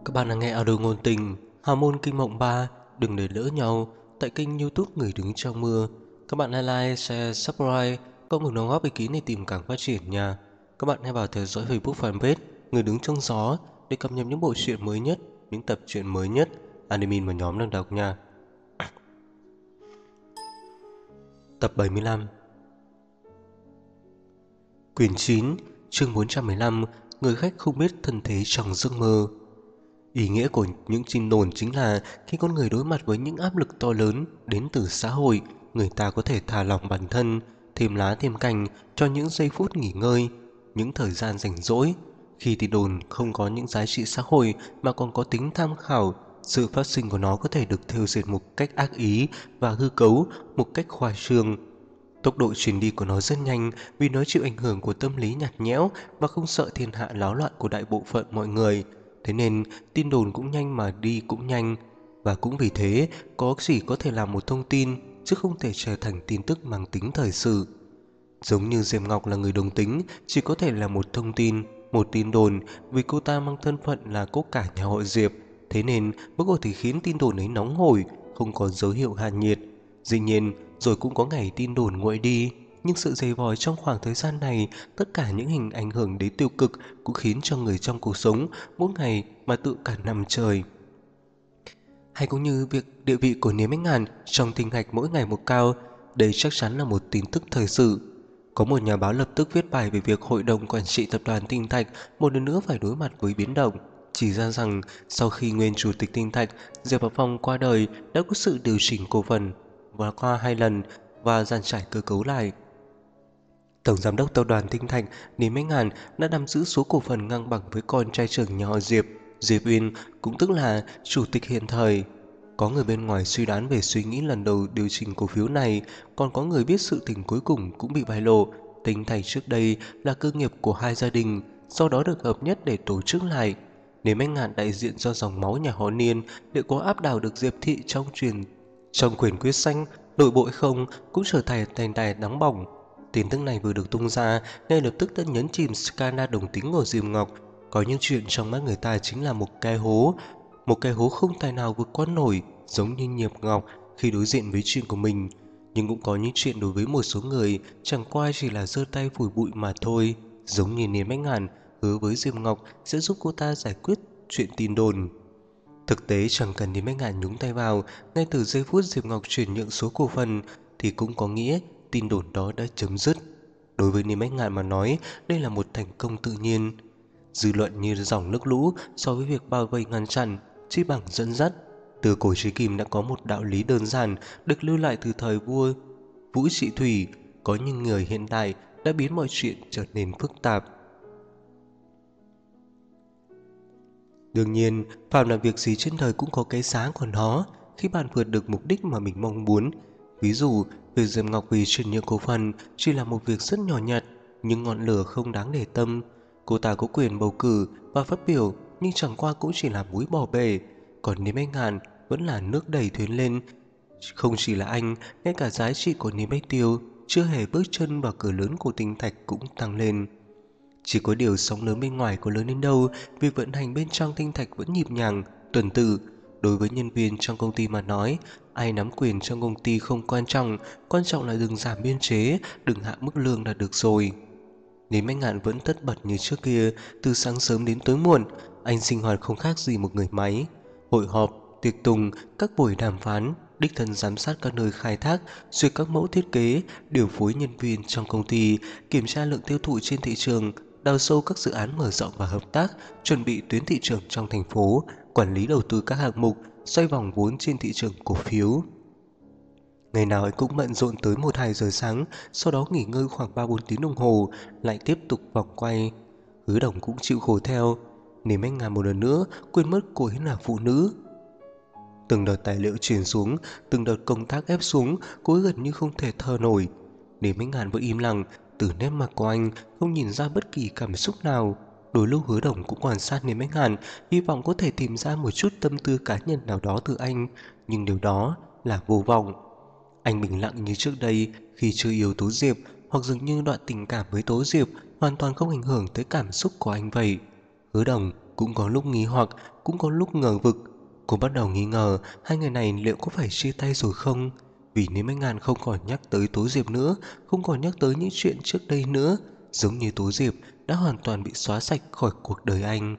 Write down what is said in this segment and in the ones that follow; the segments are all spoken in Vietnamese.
Các bạn đang nghe audio ngôn tình Hào môn kinh mộng 3. Đừng để lỡ nhau tại kênh YouTube Người đứng trong mưa. Các bạn hãy like, share, subscribe, cộng đồng đóng góp ý kiến để tìm càng phát triển nha. Các bạn hãy vào theo dõi Facebook fanpage Người đứng trong gió để cập nhật những bộ truyện mới nhất, những tập truyện mới nhất, anime mà nhóm đang đọc nha. Tập 75. Quyển 9, chương 415. Người khách không biết thân thế trong giấc mơ. Ý nghĩa của những tin đồn chính là khi con người đối mặt với những áp lực to lớn đến từ xã hội, người ta có thể thả lỏng bản thân, thêm lá thêm cành cho những giây phút nghỉ ngơi, những thời gian rảnh rỗi. Khi tin đồn không có những giá trị xã hội mà còn có tính tham khảo, sự phát sinh của nó có thể được thêu dệt một cách ác ý và hư cấu một cách khoa trương. Tốc độ truyền đi của nó rất nhanh vì nó chịu ảnh hưởng của tâm lý nhạt nhẽo và không sợ thiên hạ náo loạn của đại bộ phận mọi người. Thế nên tin đồn cũng nhanh mà đi cũng nhanh. Và cũng vì thế có chỉ có thể là một thông tin chứ không thể trở thành tin tức mang tính thời sự. Giống như Diệp Ngọc là người đồng tính, chỉ có thể là một thông tin, một tin đồn vì cô ta mang thân phận là cốt cả nhà họ Diệp. Thế nên mới có thể khiến tin đồn ấy nóng hổi, không có dấu hiệu hạ nhiệt. Dĩ nhiên rồi cũng có ngày tin đồn nguội đi, nhưng sự dày vò trong khoảng thời gian này, tất cả những hình ảnh hưởng đến tiêu cực cũng khiến cho người trong cuộc sống mỗi ngày mà tự cả năm trời. Hay cũng như việc địa vị của Niêm Ánh Ngàn trong tinh hạch mỗi ngày một cao, đây chắc chắn là một tin tức thời sự. Có một nhà báo lập tức viết bài về việc hội đồng quản trị tập đoàn Tinh Thạch một lần nữa phải đối mặt với biến động, chỉ ra rằng sau khi nguyên chủ tịch Tinh Thạch Diệp Bảo Phong qua đời đã có sự điều chỉnh cổ phần và qua 2 lần và dàn trải cơ cấu lại. Tổng giám đốc tập đoàn Tinh Thạch Niêm Ánh Ngàn đã nắm giữ số cổ phần ngang bằng với con trai trưởng nhà họ Diệp, Diệp Uyên, cũng tức là chủ tịch hiện thời. Có người bên ngoài suy đoán về suy nghĩ lần đầu điều chỉnh cổ phiếu này, còn có người biết sự tình cuối cùng cũng bị bại lộ. Tinh Thạch trước đây là cơ nghiệp của hai gia đình, sau đó được hợp nhất để tổ chức lại. Niêm Ánh Ngàn đại diện cho dòng máu nhà họ Niên để có áp đảo được Diệp thị trong quyền quyết xanh, nội bộ không cũng trở thành thành tài nóng bỏng. Tin tức này vừa được tung ra, ngay lập tức đã nhấn chìm scandal đồng tính của Diệp Ngọc. Có những chuyện trong mắt người ta chính là một cái hố không tài nào vượt qua nổi, giống như Diệp Ngọc khi đối diện với chuyện của mình. Nhưng cũng có những chuyện đối với một số người chẳng qua chỉ là giơ tay phủi bụi mà thôi, giống như Niên Bách Ngàn hứa với Diệp Ngọc sẽ giúp cô ta giải quyết chuyện tin đồn. Thực tế chẳng cần đến mấy ngàn nhúng tay vào, ngay từ giây phút Diệp Ngọc chuyển nhượng số cổ phần thì cũng có nghĩa tin đồn đó đã chấm dứt. Đối với Niêm Bách Ngạn mà nói, đây là một thành công tự nhiên. Dư luận như dòng nước lũ so với việc bao vây ngăn chặn, chỉ bằng dẫn dắt. Từ cổ chí kim đã có một đạo lý đơn giản được lưu lại từ thời vua Vũ Trị Thủy, có những người hiện đại đã biến mọi chuyện trở nên phức tạp. Đương nhiên, phàm là việc gì trên đời cũng có cái giá của nó khi bạn vượt được mục đích mà mình mong muốn. Ví dụ, việc Diệp Ngọc vì chuyển nhượng cổ phần chỉ là một việc rất nhỏ nhặt, nhưng ngọn lửa không đáng để tâm. Cô ta có quyền bầu cử và phát biểu, nhưng chẳng qua cũng chỉ là muối bỏ bể. Còn Niêm Bách Ngạn vẫn là nước đẩy thuyền lên. Không chỉ là anh, ngay cả giá trị của Niêm Bách Tiêu chưa hề bước chân vào cửa lớn của Tinh Thạch cũng tăng lên. Chỉ có điều sóng lớn bên ngoài có lớn đến đâu, việc vận hành bên trong Tinh Thạch vẫn nhịp nhàng, tuần tự. Đối với nhân viên trong công ty mà nói, ai nắm quyền trong công ty không quan trọng là đừng giảm biên chế, đừng hạ mức lương là được rồi. Lý Mạnh Ngạn vẫn tất bật như trước kia, từ sáng sớm đến tối muộn, anh sinh hoạt không khác gì một người máy. Hội họp, tiệc tùng, các buổi đàm phán, đích thân giám sát các nơi khai thác, duyệt các mẫu thiết kế, điều phối nhân viên trong công ty, kiểm tra lượng tiêu thụ trên thị trường, đào sâu các dự án mở rộng và hợp tác, chuẩn bị tuyến thị trường trong thành phố, quản lý đầu tư các hạng mục, xoay vòng vốn trên thị trường cổ phiếu. Ngày nào anh cũng bận rộn tới 1-2 giờ sáng, sau đó nghỉ ngơi khoảng 3-4 tiếng đồng hồ, lại tiếp tục vòng quay. Hứa Đồng cũng chịu khổ theo, Niềm Anh Ngàn một lần nữa quên mất cô ấy là phụ nữ. Từng đợt tài liệu truyền xuống, từng đợt công tác ép xuống, cô ấy gần như không thể thở nổi. Niềm Anh Ngàn vẫn im lặng, từ nét mặt của anh không nhìn ra bất kỳ cảm xúc nào. Đôi lúc Hứa Đồng cũng quan sát Niềm Anh Ngàn, hy vọng có thể tìm ra một chút tâm tư cá nhân nào đó từ anh, nhưng điều đó là vô vọng. Anh bình lặng như trước đây khi chưa yêu Tố Diệp, hoặc dường như đoạn tình cảm với Tố Diệp hoàn toàn không ảnh hưởng tới cảm xúc của anh vậy. Hứa Đồng, cũng có lúc nghi hoặc, cũng có lúc ngờ vực. Cô bắt đầu nghi ngờ hai người này liệu có phải chia tay rồi không. Vì nếu Bách Ngạn không còn nhắc tới Tố Diệp nữa, không còn nhắc tới những chuyện trước đây nữa, giống như Tố Diệp đã hoàn toàn bị xóa sạch khỏi cuộc đời anh.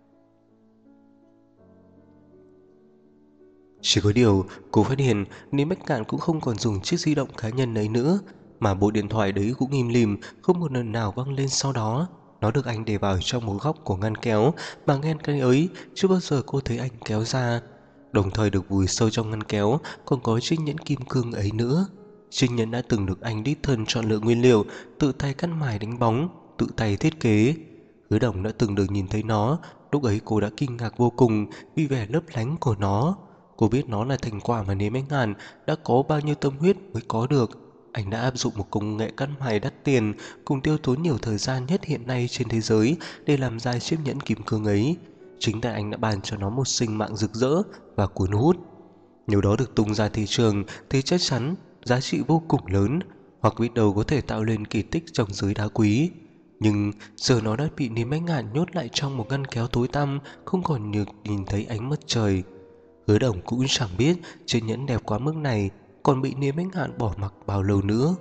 Chỉ có điều, cô phát hiện Lý Bách Cạn cũng không còn dùng chiếc di động cá nhân ấy nữa, mà bộ điện thoại đấy cũng im lìm, không một lần nào vang lên sau đó. Nó được anh để vào trong một góc của ngăn kéo, mà ngăn cái ấy chưa bao giờ cô thấy anh kéo ra. Đồng thời được vùi sâu trong ngăn kéo còn có chiếc nhẫn kim cương ấy nữa. Chiếc nhẫn đã từng được anh đích thân chọn lựa nguyên liệu, tự tay cắt mài đánh bóng, tự tay thiết kế. Hứa Đồng đã từng được nhìn thấy nó, lúc ấy cô đã kinh ngạc vô cùng vì vẻ lấp lánh của nó. Cô biết nó là thành quả mà Nếm Ánh Ngàn đã có bao nhiêu tâm huyết mới có được. Anh đã áp dụng một công nghệ cắt mài đắt tiền cùng tiêu tốn nhiều thời gian nhất hiện nay trên thế giới để làm ra chiếc nhẫn kim cương ấy. Chính tại anh đã ban cho nó một sinh mạng rực rỡ và cuốn hút. Nếu đó được tung ra thị trường thì chắc chắn giá trị vô cùng lớn, hoặc biết đâu có thể tạo lên kỳ tích trong giới đá quý. Nhưng giờ nó đã bị Nếm Ánh Ngàn nhốt lại trong một ngăn kéo tối tăm, không còn được nhìn thấy ánh mặt trời. Hứa Đồng cũng chẳng biết chiếc nhẫn đẹp quá mức này còn bị Nếm Ánh Ngạn bỏ mặc bao lâu nữa.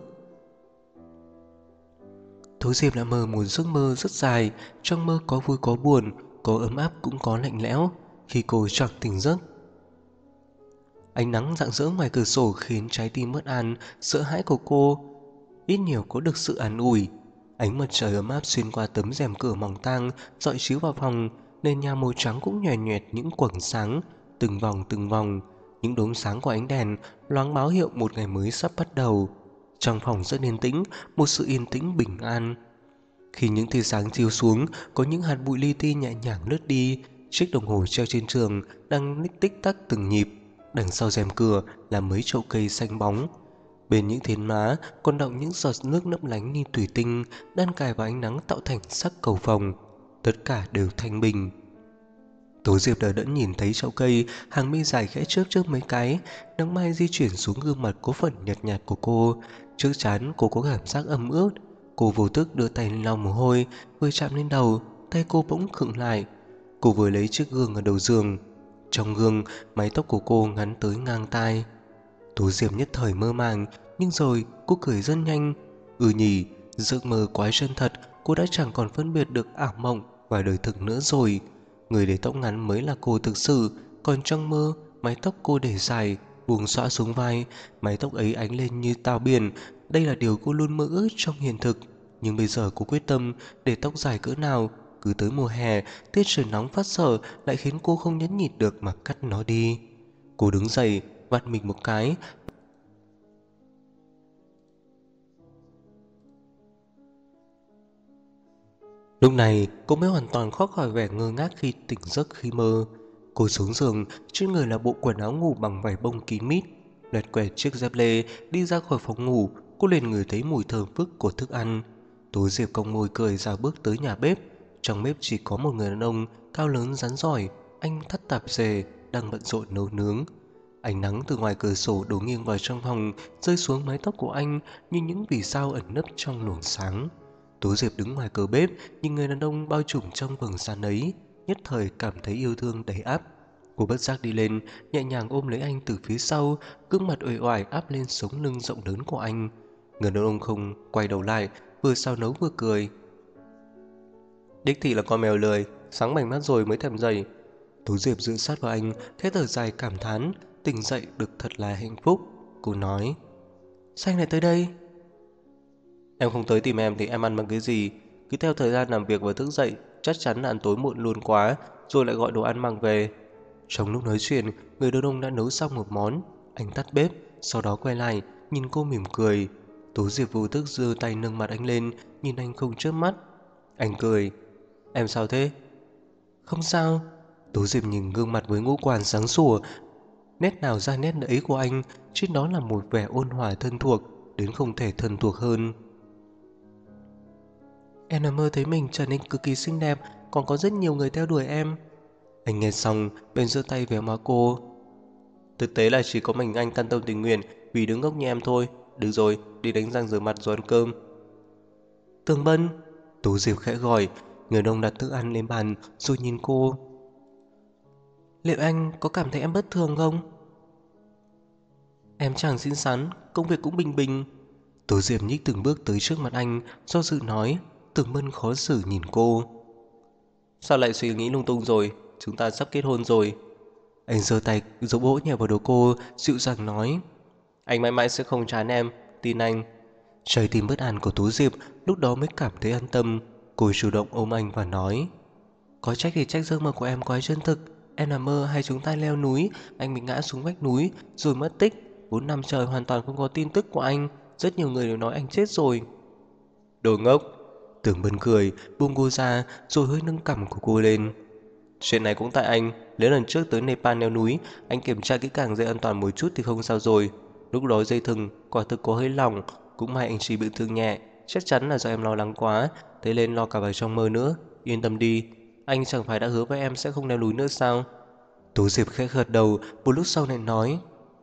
Tố Diệp đã mơ một giấc mơ rất dài, trong mơ có vui có buồn, có ấm áp cũng có lạnh lẽo. Khi cô choàng tỉnh giấc, ánh nắng rạng rỡ ngoài cửa sổ khiến trái tim bất an, sợ hãi của cô ít nhiều có được sự an ủi. Ánh mặt trời ấm áp xuyên qua tấm rèm cửa mỏng tang dọi chiếu vào phòng, nền nhà màu trắng cũng nhòe nhòe những quầng sáng, từng vòng, những đốm sáng của ánh đèn loáng báo hiệu một ngày mới sắp bắt đầu. Trong phòng rất yên tĩnh, một sự yên tĩnh bình an. Khi những tia sáng chiếu xuống, có những hạt bụi li ti nhẹ nhàng lướt đi, chiếc đồng hồ treo trên tường đang tích tắc từng nhịp. Đằng sau rèm cửa là mấy chậu cây xanh bóng. Bên những thiến má còn đọng những giọt nước lấp lánh như thủy tinh, đan cài vào ánh nắng tạo thành sắc cầu vồng. Tất cả đều thanh bình. Tố Diệp đờ đẫn nhìn thấy chậu cây, hàng mi dài khẽ chớp chớp mấy cái, nắng mai di chuyển xuống gương mặt có phần nhợt nhạt của cô. Trước trán cô có cảm giác ẩm ướt. Cô vô thức đưa tay lên lau mồ hôi, vừa chạm lên đầu, tay cô bỗng khựng lại. Cô vừa lấy chiếc gương ở đầu giường. Trong gương, mái tóc của cô ngắn tới ngang tai. Tố Diệp nhất thời mơ màng, nhưng rồi cô cười rất nhanh. Nhỉ, giấc mơ quá chân thật, cô đã chẳng còn phân biệt được ảo mộng và đời thực nữa rồi. Người để tóc ngắn mới là cô thực sự, còn trong mơ, mái tóc cô để dài, buông xõa xuống vai, mái tóc ấy ánh lên như tao biển. Đây là điều cô luôn mơ ước trong hiện thực, nhưng bây giờ cô quyết tâm để tóc dài cỡ nào. Cứ tới mùa hè, tiết trời nóng phát sở lại khiến cô không nhẫn nhịn được mà cắt nó đi. Cô đứng dậy, vặn mình một cái. Lúc này cô mới hoàn toàn thoát khỏi vẻ ngơ ngác khi tỉnh giấc khi mơ. Cô xuống giường, trên người là bộ quần áo ngủ bằng vải bông kín mít. Lật quẹt chiếc dép lê đi ra khỏi phòng ngủ, cô liền ngửi thấy mùi thơm phức của thức ăn. Tố Diệp cong môi cười ra bước tới nhà bếp. Trong bếp chỉ có một người đàn ông cao lớn rắn giỏi, anh thắt tạp dề đang bận rộn nấu nướng. Ánh nắng từ ngoài cửa sổ đổ nghiêng vào trong phòng, rơi xuống mái tóc của anh như những vì sao ẩn nấp trong luồng sáng. Tố Diệp đứng ngoài cửa bếp, nhìn người đàn ông bao trùm trong vầng sáng ấy, nhất thời cảm thấy yêu thương đầy áp. Cô bất giác đi lên, nhẹ nhàng ôm lấy anh từ phía sau, gương mặt uể oải áp lên sống lưng rộng lớn của anh. Người đàn ông không quay đầu lại, vừa xào nấu vừa cười. Đích thị là con mèo lười, sáng bảnh mắt rồi mới thèm dậy. Tố Diệp dựa sát vào anh, khẽ thở dài cảm thán, tỉnh dậy được thật là hạnh phúc. Cô nói, sao anh lại tới đây? Em không tới tìm em thì em ăn bằng cái gì? Cứ theo thời gian làm việc và thức dậy, chắc chắn là ăn tối muộn luôn quá, rồi lại gọi đồ ăn mang về. Trong lúc nói chuyện, người đàn ông đã nấu xong một món. Anh tắt bếp, sau đó quay lại, nhìn cô mỉm cười. Tố Diệp vô thức giơ tay nâng mặt anh lên, nhìn anh không chớp mắt. Anh cười, em sao thế? Không sao. Tố Diệp nhìn gương mặt với ngũ quan sáng sủa, nét nào ra nét ấy của anh, trên đó là một vẻ ôn hòa thân thuộc, đến không thể thân thuộc hơn. Em nằm mơ thấy mình trở nên cực kỳ xinh đẹp, còn có rất nhiều người theo đuổi em. Anh nghe xong, bèn giơ tay về má cô. Thực tế là chỉ có mình anh căn tâm tình nguyện vì đứa ngốc như em thôi. Được rồi, đi đánh răng rửa mặt rồi ăn cơm. Tường Bân, Tố Diệp khẽ gọi. Người đàn ông đặt thức ăn lên bàn rồi nhìn cô. Liệu anh có cảm thấy em bất thường không? Em chẳng xinh xắn, công việc cũng bình bình. Tố Diệp nhích từng bước tới trước mặt anh, do dự nói. Tưởng Bân khó xử nhìn cô. Sao lại suy nghĩ lung tung rồi? Chúng ta sắp kết hôn rồi. Anh giơ tay dỗ vỗ nhẹ vào đầu cô, dịu dàng nói. Anh mãi mãi sẽ không chán em, tin anh. Trái tim bất an của Tố Diệp lúc đó mới cảm thấy an tâm. Cô chủ động ôm anh và nói. Có trách thì trách giấc mơ của em quá chân thực. Em nằm mơ hay chúng ta leo núi, anh bị ngã xuống vách núi rồi mất tích. 4 năm trời hoàn toàn không có tin tức của anh. Rất nhiều người đều nói anh chết rồi. Đồ ngốc. Tưởng Bân cười, buông cô ra rồi hơi nâng cằm của cô lên. Chuyện này cũng tại anh. Nếu lần trước tới Nepal leo núi, anh kiểm tra kỹ càng dây an toàn một chút thì không sao rồi. Lúc đó dây thừng quả thực có hơi lỏng, cũng may anh chỉ bị thương nhẹ. Chắc chắn là do em lo lắng quá, thế nên lo cả vào trong mơ nữa. Yên tâm đi, anh chẳng phải đã hứa với em sẽ không leo núi nữa sao? Tố Diệp khẽ gật đầu, một lúc sau lại nói.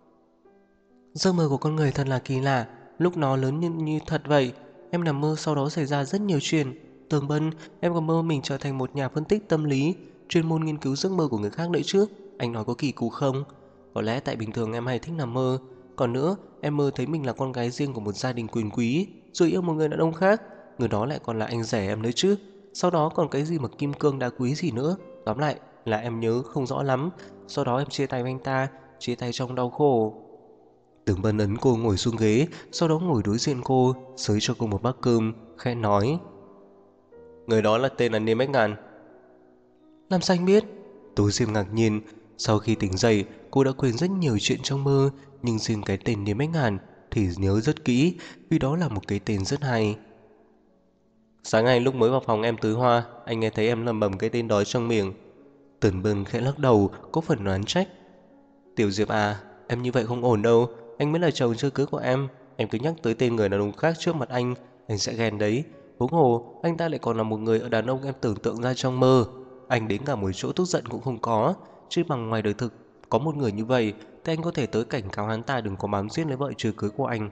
Giấc mơ của con người thật là kỳ lạ, lúc nó lớn như thật vậy. Em nằm mơ sau đó xảy ra rất nhiều chuyện. Tường Bân, em còn mơ mình trở thành một nhà phân tích tâm lý, chuyên môn nghiên cứu giấc mơ của người khác nữa chứ. Anh nói có kỳ cục không? Có lẽ tại bình thường em hay thích nằm mơ. Còn nữa, em mơ thấy mình là con gái riêng của một gia đình quyền quý, rồi yêu một người đàn ông khác. Người đó lại còn là anh rể em nữa chứ. Sau đó còn cái gì mà kim cương đá quý gì nữa. Tóm lại là em nhớ không rõ lắm. Sau đó em chia tay với anh ta, chia tay trong đau khổ. Tưởng Bân ấn cô ngồi xuống ghế, sau đó ngồi đối diện cô, xới cho cô một bát cơm, khẽ nói. Người đó là tên là Niêm Bách Ngàn. Làm sao anh biết? Tố Diệp ngạc nhiên. Sau khi tỉnh dậy, cô đã quên rất nhiều chuyện trong mơ, nhưng riêng cái tên Niêm Bách Ngàn thì nhớ rất kỹ, vì đó là một cái tên rất hay. Sáng nay lúc mới vào phòng em tưới hoa, anh nghe thấy em lẩm bẩm cái tên đó trong miệng. Tưởng Bân khẽ lắc đầu, có phần oán trách. Tiểu Diệp à, em như vậy không ổn đâu. Anh mới là chồng chưa cưới của em cứ nhắc tới tên người đàn ông khác trước mặt anh sẽ ghen đấy. Huống hồ, anh ta lại còn là một người ở đàn ông em tưởng tượng ra trong mơ. Anh đến cả một chỗ tức giận cũng không có. Chứ bằng ngoài đời thực, có một người như vậy, thì anh có thể tới cảnh cáo hắn ta đừng có bám giết lấy vợ chưa cưới của anh.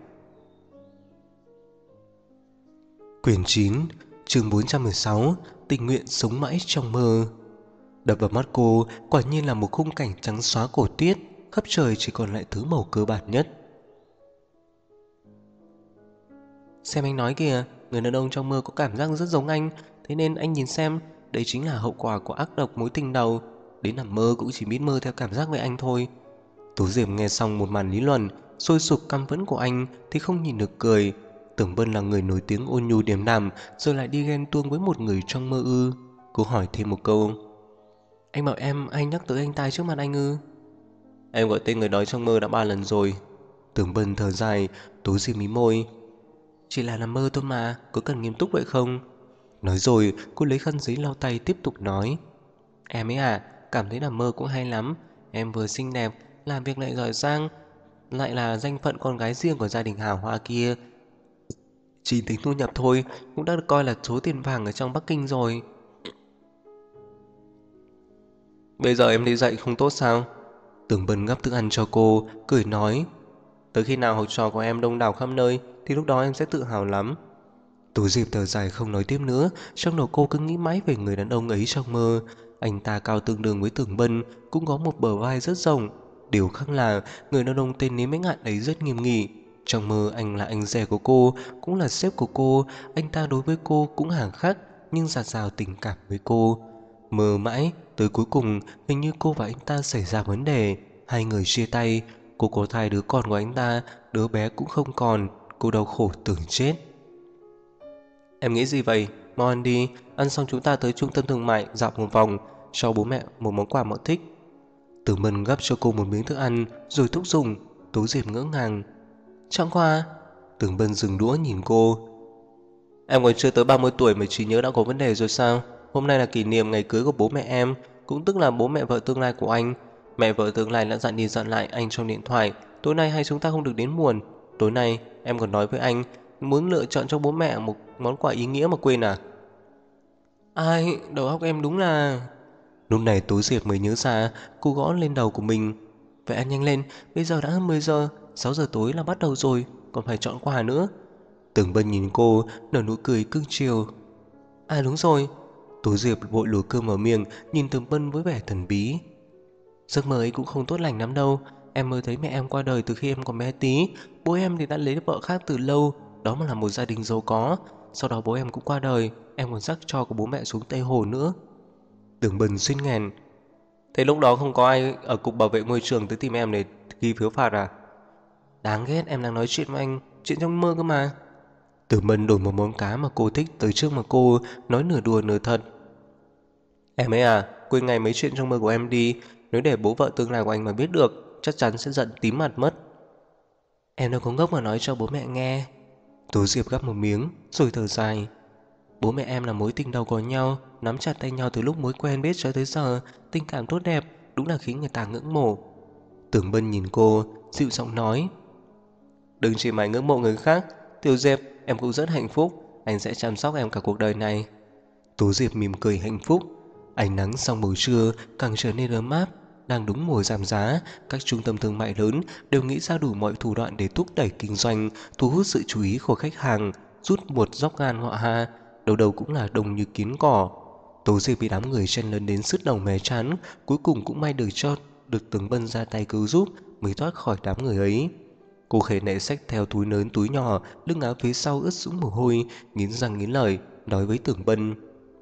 Quyển 9, chương 416, tình nguyện sống mãi trong mơ. Đập vào mắt cô, quả nhiên là một khung cảnh trắng xóa cổ tiết, khắp trời chỉ còn lại thứ màu cơ bản nhất. Xem anh nói kìa, người đàn ông trong mơ có cảm giác rất giống anh, thế nên anh nhìn xem, đây chính là hậu quả của ác độc mối tình đầu. Đến nằm mơ cũng chỉ biết mơ theo cảm giác với anh thôi. Tú Diệp nghe xong một màn lý luận, sôi sục căm phẫn của anh thì không nhìn được cười. Tưởng Bân là người nổi tiếng ôn nhu điềm đạm, rồi lại đi ghen tuông với một người trong mơ ư? Cô hỏi thêm một câu. Anh bảo em anh nhắc tới anh ta trước mặt anh ư? Em gọi tên người đó trong mơ đã 3 lần rồi. Tưởng Bân thở dài, Tú Diệp mí môi. Chỉ là nằm mơ thôi mà, có cần nghiêm túc vậy không? Nói rồi, cô lấy khăn giấy lau tay tiếp tục nói. Em ấy à, cảm thấy nằm mơ cũng hay lắm. Em vừa xinh đẹp, làm việc lại giỏi giang, lại là danh phận con gái riêng của gia đình hào hoa kia. Chỉ tính thu nhập thôi, cũng đã được coi là số tiền vàng ở trong Bắc Kinh rồi. Bây giờ em đi dạy không tốt sao? Tưởng Bân gắp thức ăn cho cô, cười nói. Tới khi nào học trò của em đông đảo khắp nơi thì lúc đó em sẽ tự hào lắm. Tú Diệp thở dài không nói tiếp nữa. Trong đầu cô cứ nghĩ mãi về người đàn ông ấy trong mơ. Anh ta cao tương đương với Tưởng Bân, cũng có một bờ vai rất rộng. Điều khác là người đàn ông tên Lý Mãnh Ngạn ấy rất nghiêm nghị. Trong mơ anh là anh rể của cô, cũng là sếp của cô. Anh ta đối với cô cũng hà khắc, nhưng dạt dào tình cảm với cô. Mơ mãi, tới cuối cùng hình như cô và anh ta xảy ra vấn đề. Hai người chia tay. Cô có thai đứa con của anh ta, đứa bé cũng không còn. Cô đau khổ tưởng chết. Em nghĩ gì vậy? Mau ăn đi, ăn xong chúng ta tới trung tâm thương mại dạo một vòng, cho bố mẹ một món quà mợ thích. Tử Mân gắp cho cô một miếng thức ăn rồi thúc giục. Tú Diệp ngỡ ngàng. Chẳng qua. Tử Mân dừng đũa nhìn cô. Em còn chưa tới 30 tuổi mà trí nhớ đã có vấn đề rồi sao? Hôm nay là kỷ niệm ngày cưới của bố mẹ em, cũng tức là bố mẹ vợ tương lai của anh. Mẹ vợ tương lai đã dặn đi dặn lại anh trong điện thoại, tối nay hai chúng ta không được đến muộn. Tối nay em còn nói với anh muốn lựa chọn cho bố mẹ một món quà ý nghĩa mà quên à? Ai, đầu óc em đúng là... Lúc này Tú Diệp mới nhớ ra. Cô gõ lên đầu của mình. Vậy ăn nhanh lên, bây giờ đã hơn 10 giờ, 6 giờ tối là bắt đầu rồi, còn phải chọn quà nữa. Tưởng Bân nhìn cô, nở nụ cười cưng chiều. À đúng rồi, Tú Diệp vội lùa cơm vào miệng, nhìn Tường Bân với vẻ thần bí. Giấc mơ ấy cũng không tốt lành lắm đâu. Em mơ thấy mẹ em qua đời từ khi em còn bé tí. Bố em thì đã lấy vợ khác từ lâu, đó mà là một gia đình giàu có. Sau đó bố em cũng qua đời, em còn rắc tro của bố mẹ xuống Tây Hồ nữa. Tưởng Bân suýt nghẹn. Thế lúc đó không có ai ở cục bảo vệ môi trường tới tìm em để ghi phiếu phạt à? Đáng ghét, em đang nói chuyện với anh, chuyện trong mơ cơ mà. Tưởng Bân đổi một món cá mà cô thích tới trước mặt cô, nói nửa đùa nửa thật. Em ấy à, quên ngay mấy chuyện trong mơ của em đi. Nếu để bố vợ tương lai của anh mà biết được, chắc chắn sẽ giận tím mặt mất. Em đâu có ngốc mà nói cho bố mẹ nghe. Tố Diệp gắp một miếng rồi thở dài. Bố mẹ em là mối tình đầu của nhau, nắm chặt tay nhau từ lúc mới quen biết cho tới giờ. Tình cảm tốt đẹp, đúng là khiến người ta ngưỡng mộ. Tưởng Bân nhìn cô, dịu giọng nói. Đừng chỉ mày ngưỡng mộ người khác. Tiểu Diệp, em cũng rất hạnh phúc. Anh sẽ chăm sóc em cả cuộc đời này. Tố Diệp mỉm cười hạnh phúc. Ánh nắng sau buổi trưa càng trở nên ấm áp. Đang đúng mùa giảm giá, các trung tâm thương mại lớn đều nghĩ ra đủ mọi thủ đoạn để thúc đẩy kinh doanh, thu hút sự chú ý của khách hàng, rút một dốc gan họ ha. Đầu đầu cũng là đông như kiến cỏ. Tố Diệp bị đám người chen lấn đến sứt đầu mé chán, cuối cùng cũng may được Tướng Bân ra tay cứu giúp mới thoát khỏi đám người ấy. Cô khề nệ xách theo túi lớn túi nhỏ, lưng áo phía sau ướt sũng mồ hôi, nghiến răng nghiến lợi nói với Tưởng Bân.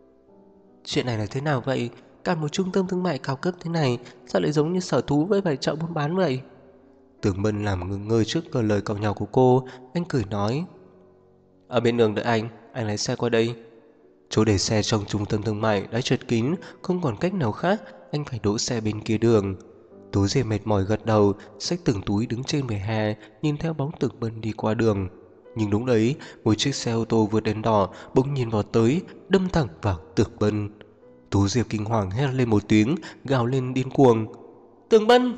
Chuyện này là thế nào vậy? Cả một trung tâm thương mại cao cấp thế này, sao lại giống như sở thú với vài chợ buôn bán vậy? Tưởng Bân làm ngừng ngơi trước lời cọc nhàu của cô, anh cười nói. Ở bên đường đợi anh lái xe qua đây. Chỗ để xe trong trung tâm thương mại đã chật kín, không còn cách nào khác, anh phải đỗ xe bên kia đường. Tú Diệp mệt mỏi gật đầu, xách từng túi đứng trên vỉa hè, nhìn theo bóng Tưởng Bân đi qua đường. Nhưng đúng đấy, một chiếc xe ô tô vượt đèn đỏ bỗng nhìn vào tới, đâm thẳng vào Tưởng Bân. Tú Diệp kinh hoàng hét lên một tiếng, gào lên điên cuồng. Tưởng Bân!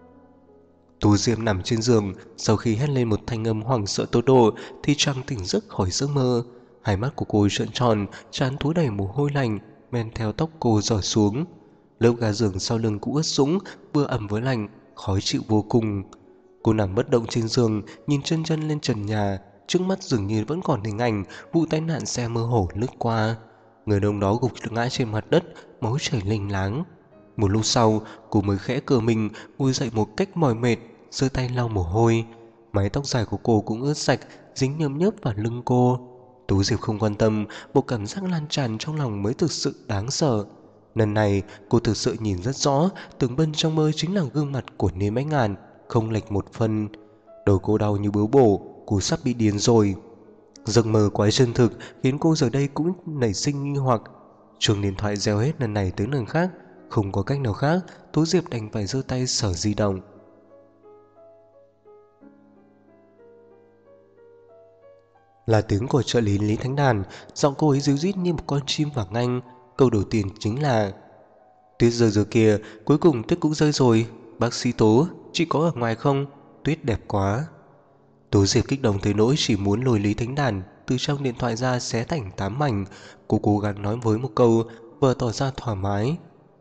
Tú Diệp nằm trên giường, sau khi hét lên một thanh âm hoảng sợ tột độ thì choàng tỉnh giấc khỏi giấc mơ. Hai mắt của cô trợn tròn, trán túi đầy mồ hôi lạnh, men theo tóc cô rỏ xuống. Lớp ga giường sau lưng cũng ướt sũng, vừa ẩm vừa lạnh, khó chịu vô cùng. Cô nằm bất động trên giường, nhìn chân chân lên trần nhà, trước mắt dường như vẫn còn hình ảnh vụ tai nạn xe mơ hồ lướt qua. Người đàn ông đó gục ngã trên mặt đất, máu chảy lênh láng. Một lúc sau, cô mới khẽ cựa mình, ngồi dậy một cách mỏi mệt, giơ tay lau mồ hôi. Mái tóc dài của cô cũng ướt sạch, dính nhớm nhớp vào lưng cô. Tú Diệp không quan tâm, một cảm giác lan tràn trong lòng mới thực sự đáng sợ. Lần này, cô thực sự nhìn rất rõ, Tưởng Bân trong mơ chính là gương mặt của Niêm Bách Ngạn, không lệch một phân. Đầu cô đau như bướu bổ, cô sắp bị điên rồi. Giấc mơ quái chân thực khiến cô giờ đây cũng nảy sinh nghi hoặc. Chuông điện thoại reo hết lần này tới lần khác, không có cách nào khác, Tú Diệp đành phải giơ tay sờ di động. Là tiếng của trợ lý Lý Thánh Đàn, giọng cô ấy ríu rít như một con chim vàng anh. Câu đầu tiên chính là: Tuyết rơi rồi kìa, cuối cùng tuyết cũng rơi rồi. Bác sĩ Tố, chị có ở ngoài không? Tuyết đẹp quá. Tố Diệp kích động tới nỗi chỉ muốn lôi Lý Thánh Đàn từ trong điện thoại ra xé thành 8 mảnh. Cô cố gắng nói với một câu, vừa tỏ ra thoải mái.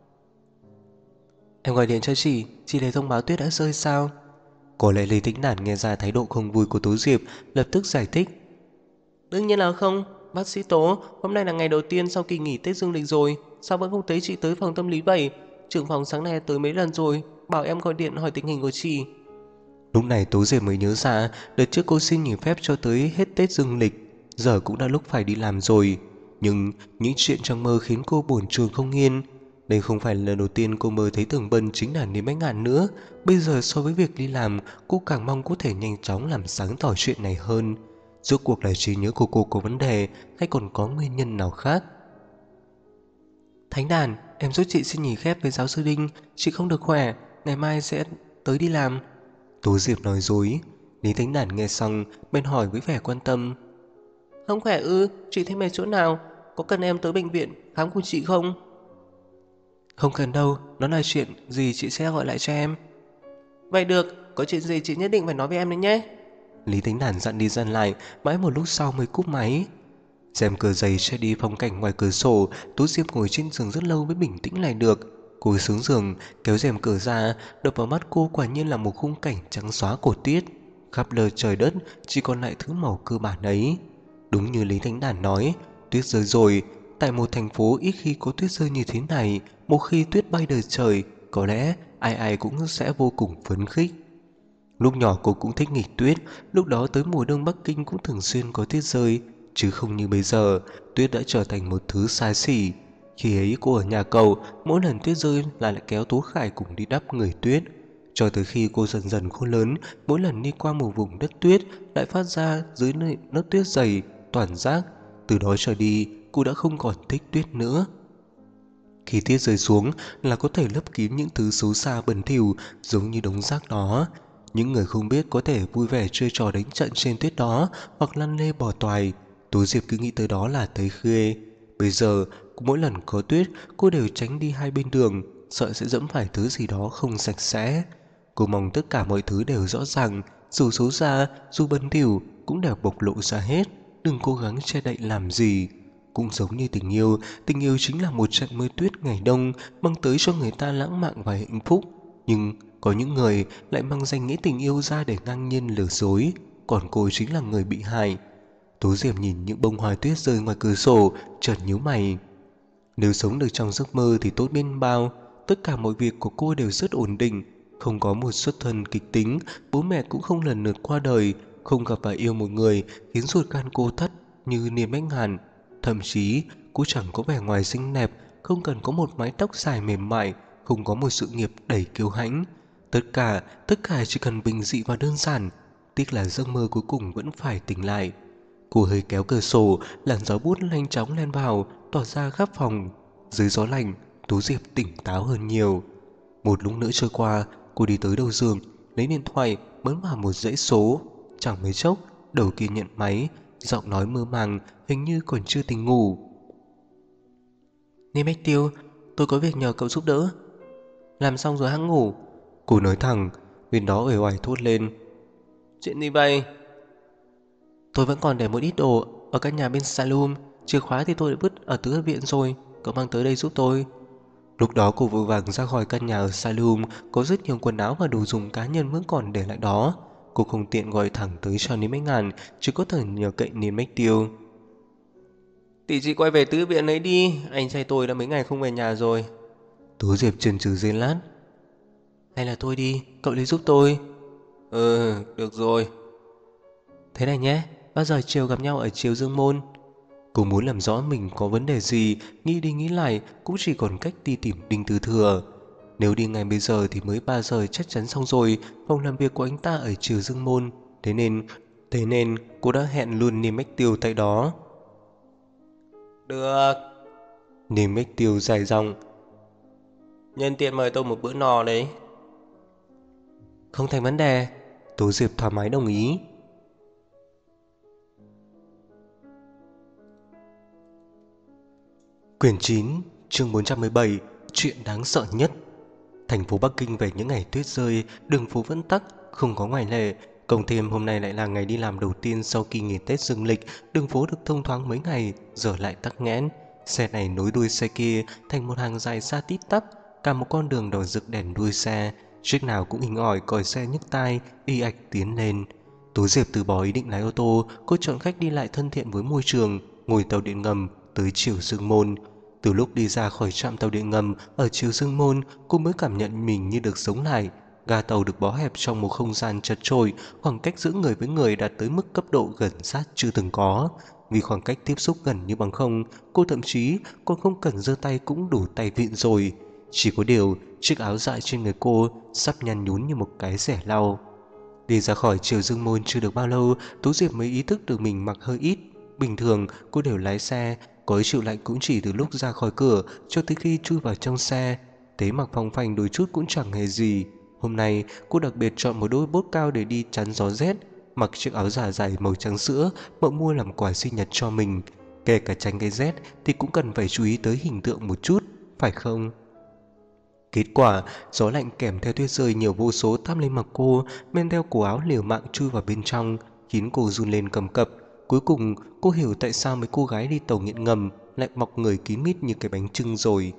Em gọi điện cho chị để thông báo tuyết đã rơi sao? Có lẽ Lý Thánh Đàn nghe ra thái độ không vui của Tố Diệp, lập tức giải thích. Đương nhiên là không, bác sĩ Tố, hôm nay là ngày đầu tiên sau kỳ nghỉ Tết Dương lịch rồi, sao vẫn không thấy chị tới phòng tâm lý vậy? Trưởng phòng sáng nay tới mấy lần rồi, bảo em gọi điện hỏi tình hình của chị. Lúc này Tố Diệp mới nhớ ra, đợt trước cô xin nghỉ phép cho tới hết Tết Dương lịch, giờ cũng đã lúc phải đi làm rồi. Nhưng những chuyện trong mơ khiến cô bồn chồn không yên. Đây không phải lần đầu tiên cô mơ thấy Tưởng Bân chính là Niêm Bách Ngạn nữa. Bây giờ so với việc đi làm, cô càng mong có thể nhanh chóng làm sáng tỏ chuyện này hơn. Rốt cuộc là trí nhớ của cô có vấn đề hay còn có nguyên nhân nào khác? Thánh Đàn, em giúp chị xin nghỉ phép với giáo sư Đinh. Chị không được khỏe, ngày mai sẽ tới đi làm. Tố Diệp nói dối. Lý Thánh Đàn nghe xong bên hỏi với vẻ quan tâm. Không khỏe ư? Chị thấy mệt chỗ nào? Có cần em tới bệnh viện khám cùng chị không? Không cần đâu, nó là chuyện gì chị sẽ gọi lại cho em. Vậy được, có chuyện gì chị nhất định phải nói với em đấy nhé. Lý Thánh Đàn dặn đi dặn lại, mãi một lúc sau mới cúp máy. Rèm cửa dày che đi phong cảnh ngoài cửa sổ. Tú Diệp ngồi trên giường rất lâu mới bình tĩnh lại được. Cô xuống giường kéo rèm cửa ra, đập vào mắt cô quả nhiên là một khung cảnh trắng xóa của tuyết. Khắp lờ trời đất chỉ còn lại thứ màu cơ bản ấy. Đúng như Lý Thánh Đàn nói, tuyết rơi rồi, tại một thành phố ít khi có tuyết rơi như thế này, một khi tuyết bay đầy trời, có lẽ ai ai cũng sẽ vô cùng phấn khích. Lúc nhỏ cô cũng thích nghịch tuyết, lúc đó tới mùa đông Bắc Kinh cũng thường xuyên có tuyết rơi, chứ không như bây giờ, tuyết đã trở thành một thứ xa xỉ. Khi ấy cô ở nhà cậu, mỗi lần tuyết rơi là lại kéo Tú Khải cùng đi đắp người tuyết. Cho tới khi cô dần dần khôn lớn, mỗi lần đi qua một vùng đất tuyết lại phát ra dưới lớp tuyết dày, toàn rác. Từ đó trở đi, cô đã không còn thích tuyết nữa. Khi tuyết rơi xuống là có thể lấp kín những thứ xấu xa bẩn thỉu giống như đống rác đó. Những người không biết có thể vui vẻ chơi trò đánh trận trên tuyết đó hoặc lăn lê bò toài. Tú Diệp cứ nghĩ tới đó là thấy ghê. Bây giờ, mỗi lần có tuyết, cô đều tránh đi hai bên đường, sợ sẽ dẫm phải thứ gì đó không sạch sẽ. Cô mong tất cả mọi thứ đều rõ ràng, dù xấu xa, dù bẩn thỉu cũng đều bộc lộ ra hết. Đừng cố gắng che đậy làm gì. Cũng giống như tình yêu chính là một trận mưa tuyết ngày đông mang tới cho người ta lãng mạn và hạnh phúc. Nhưng có những người lại mang danh nghĩa tình yêu ra để ngang nhiên lừa dối, còn cô chính là người bị hại. Tố Diệp nhìn những bông hoa tuyết rơi ngoài cửa sổ, chợt nhíu mày. Nếu sống được trong giấc mơ thì tốt biết bao. Tất cả mọi việc của cô đều rất ổn định, không có một xuất thân kịch tính, bố mẹ cũng không lần lượt qua đời, không gặp và yêu một người khiến ruột gan cô thắt như niêm bách ngàn. Thậm chí cô chẳng có vẻ ngoài xinh đẹp, không cần có một mái tóc dài mềm mại, không có một sự nghiệp đầy kiêu hãnh. Tất cả chỉ cần bình dị và đơn giản. Tiếc là giấc mơ cuối cùng vẫn phải tỉnh lại. Cô hơi kéo cửa sổ, làn gió bút nhanh chóng len vào, tỏa ra khắp phòng. Dưới gió lạnh, Tú Diệp tỉnh táo hơn nhiều. Một lúc nữa trôi qua, cô đi tới đầu giường, lấy điện thoại, bấm vào một dãy số. Chẳng mấy chốc, đầu kia nhận máy, giọng nói mơ màng, hình như còn chưa tỉnh ngủ. Nê Bách Tiêu, tôi có việc nhờ cậu giúp đỡ. Làm xong rồi hẵng ngủ. Cô nói thẳng, bên đó uể oải thốt lên. Chuyện gì vậy? Tôi vẫn còn để một ít đồ ở căn nhà bên Salum. Chìa khóa thì tôi đã vứt ở tứ hợp viện rồi. Cậu mang tới đây giúp tôi. Lúc đó cô vội vàng ra khỏi căn nhà ở Salum. Có rất nhiều quần áo và đồ dùng cá nhân vẫn còn để lại đó. Cô không tiện gọi thẳng tới cho Niêm Bách Ngàn, chỉ có thể nhờ cậy Niêm Bách Tiêu. Tỷ chị quay về tứ hợp viện ấy đi. Anh trai tôi đã mấy ngày không về nhà rồi. Tú Diệp chần chừ giây lát. Hay là tôi đi, cậu lấy giúp tôi. Ừ, được rồi. Thế này nhé, bao giờ chiều gặp nhau ở chiều Dương Môn. Cô muốn làm rõ mình có vấn đề gì, nghĩ đi nghĩ lại cũng chỉ còn cách đi tìm Đinh Tư Thừa. Nếu đi ngay bây giờ thì mới 3 giờ chắc chắn xong rồi, phòng làm việc của anh ta ở chiều Dương Môn. Thế nên cô đã hẹn luôn Niêm Bách Tiêu tại đó. Được. Niêm Bách Tiêu dài dòng. Nhân tiện mời tôi một bữa no đấy. Không thành vấn đề. Tố Diệp thoải mái đồng ý. Quyển 9, chương 417, chuyện đáng sợ nhất. Thành phố Bắc Kinh về những ngày tuyết rơi, đường phố vẫn tắc, không có ngoại lệ. Cộng thêm hôm nay lại là ngày đi làm đầu tiên sau kỳ nghỉ Tết dương lịch, đường phố được thông thoáng mấy ngày, giờ lại tắc nghẽn. Xe này nối đuôi xe kia thành một hàng dài xa tít tắp, cả một con đường đỏ rực đèn đuôi xe, chiếc nào cũng inh ỏi còi xe nhức tai, y ạch tiến lên. Tú Diệp từ bỏ ý định lái ô tô, cô chọn cách đi lại thân thiện với môi trường, ngồi tàu điện ngầm tới chiều Dương Môn. Từ lúc đi ra khỏi trạm tàu điện ngầm ở chiều Dương Môn, cô mới cảm nhận mình như được sống lại. Ga tàu được bó hẹp trong một không gian chật chội, khoảng cách giữa người với người đạt tới mức cấp độ gần sát chưa từng có. Vì khoảng cách tiếp xúc gần như bằng không, cô thậm chí còn không cần giơ tay cũng đủ tay vịn rồi. Chỉ có điều, chiếc áo dại trên người cô sắp nhăn nhún như một cái rẻ lau. Đi ra khỏi chiều Dương Môn chưa được bao lâu, Tú Diệp mới ý thức được mình mặc hơi ít. Bình thường cô đều lái xe, có chịu lạnh cũng chỉ từ lúc ra khỏi cửa cho tới khi chui vào trong xe. Thế mặc phóng phanh đôi chút cũng chẳng hề gì. Hôm nay cô đặc biệt chọn một đôi bốt cao để đi chắn gió rét, mặc chiếc áo giả dài màu trắng sữa mợ mua làm quà sinh nhật cho mình. Kể cả tránh cái rét thì cũng cần phải chú ý tới hình tượng một chút, phải không? Kết quả, gió lạnh kèm theo tuyết rơi nhiều vô số táp lên mặt cô, men theo cổ áo liều mạng chui vào bên trong, khiến cô run lên cầm cập. Cuối cùng, cô hiểu tại sao mấy cô gái đi tàu nghiện ngầm lại mọc người kín mít như cái bánh chưng rồi.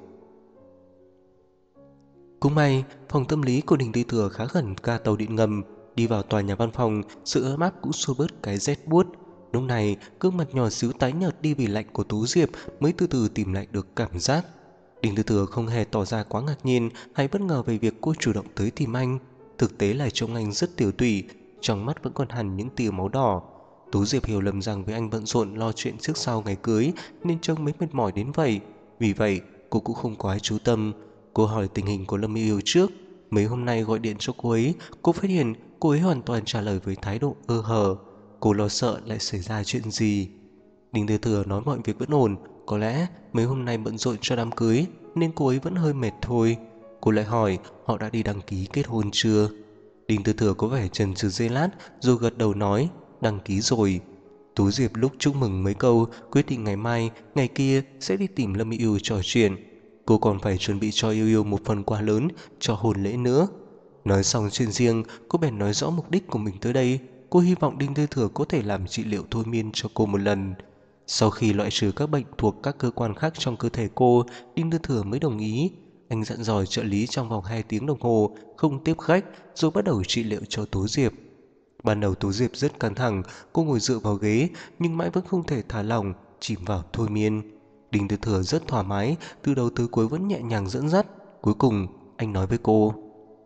Cũng may, phòng tâm lý của Đình Tư Thừa khá gần ga tàu điện ngầm. Đi vào tòa nhà văn phòng, sự ấm áp cũng xua bớt cái rét buốt. Lúc này, gương mặt nhỏ xíu tái nhợt đi vì lạnh của Tú Diệp mới từ từ tìm lại được cảm giác. Đinh Tư Thừa không hề tỏ ra quá ngạc nhiên hay bất ngờ về việc cô chủ động tới tìm anh. Thực tế là trông anh rất tiểu tụy, trong mắt vẫn còn hằn những tia máu đỏ. Tú Diệp hiểu lầm rằng với anh bận rộn lo chuyện trước sau ngày cưới nên trông mới mệt mỏi đến vậy. Vì vậy, cô cũng không quá chú tâm. Cô hỏi tình hình của Lâm Yêu trước. Mấy hôm nay gọi điện cho cô ấy, cô phát hiện cô ấy hoàn toàn trả lời với thái độ ơ hờ. Cô lo sợ lại xảy ra chuyện gì. Đinh Tư Thừa nói mọi việc vẫn ổn, có lẽ mấy hôm nay bận rộn cho đám cưới nên cô ấy vẫn hơi mệt thôi. Cô lại hỏi họ đã đi đăng ký kết hôn chưa. Đinh Tư Thừa có vẻ chần chừ giây lát rồi gật đầu nói đăng ký rồi. Tú Diệp lúc chúc mừng mấy câu quyết định ngày mai, ngày kia sẽ đi tìm Lâm Yêu trò chuyện. Cô còn phải chuẩn bị cho Yêu Yêu một phần quà lớn cho hôn lễ nữa. Nói xong chuyện riêng, cô bèn nói rõ mục đích của mình tới đây. Cô hy vọng Đinh Tư Thừa có thể làm trị liệu thôi miên cho cô một lần. Sau khi loại trừ các bệnh thuộc các cơ quan khác trong cơ thể cô, Đinh Tư Thừa mới đồng ý. Anh dặn dò trợ lý trong vòng 2 tiếng đồng hồ không tiếp khách rồi bắt đầu trị liệu cho Tú Diệp. Ban đầu Tú Diệp rất căng thẳng, cô ngồi dựa vào ghế nhưng mãi vẫn không thể thả lỏng, chìm vào thôi miên. Đinh Tư Thừa rất thoải mái, từ đầu tới cuối vẫn nhẹ nhàng dẫn dắt. Cuối cùng, anh nói với cô: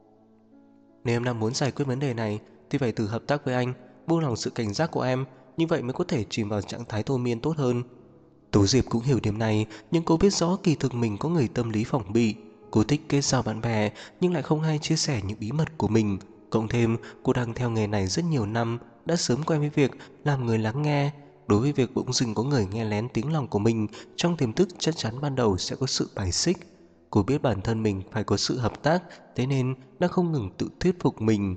nếu em đang muốn giải quyết vấn đề này thì phải thử hợp tác với anh, buông lỏng sự cảnh giác của em, như vậy mới có thể chìm vào trạng thái thôi miên tốt hơn. Tú Diệp cũng hiểu điểm này, nhưng cô biết rõ kỳ thực mình có người tâm lý phòng bị. Cô thích kết giao bạn bè nhưng lại không hay chia sẻ những bí mật của mình. Cộng thêm cô đang theo nghề này rất nhiều năm, đã sớm quen với việc làm người lắng nghe. Đối với việc bỗng dưng có người nghe lén tiếng lòng của mình, trong tiềm thức chắc chắn ban đầu sẽ có sự bài xích. Cô biết bản thân mình phải có sự hợp tác, thế nên đã không ngừng tự thuyết phục mình.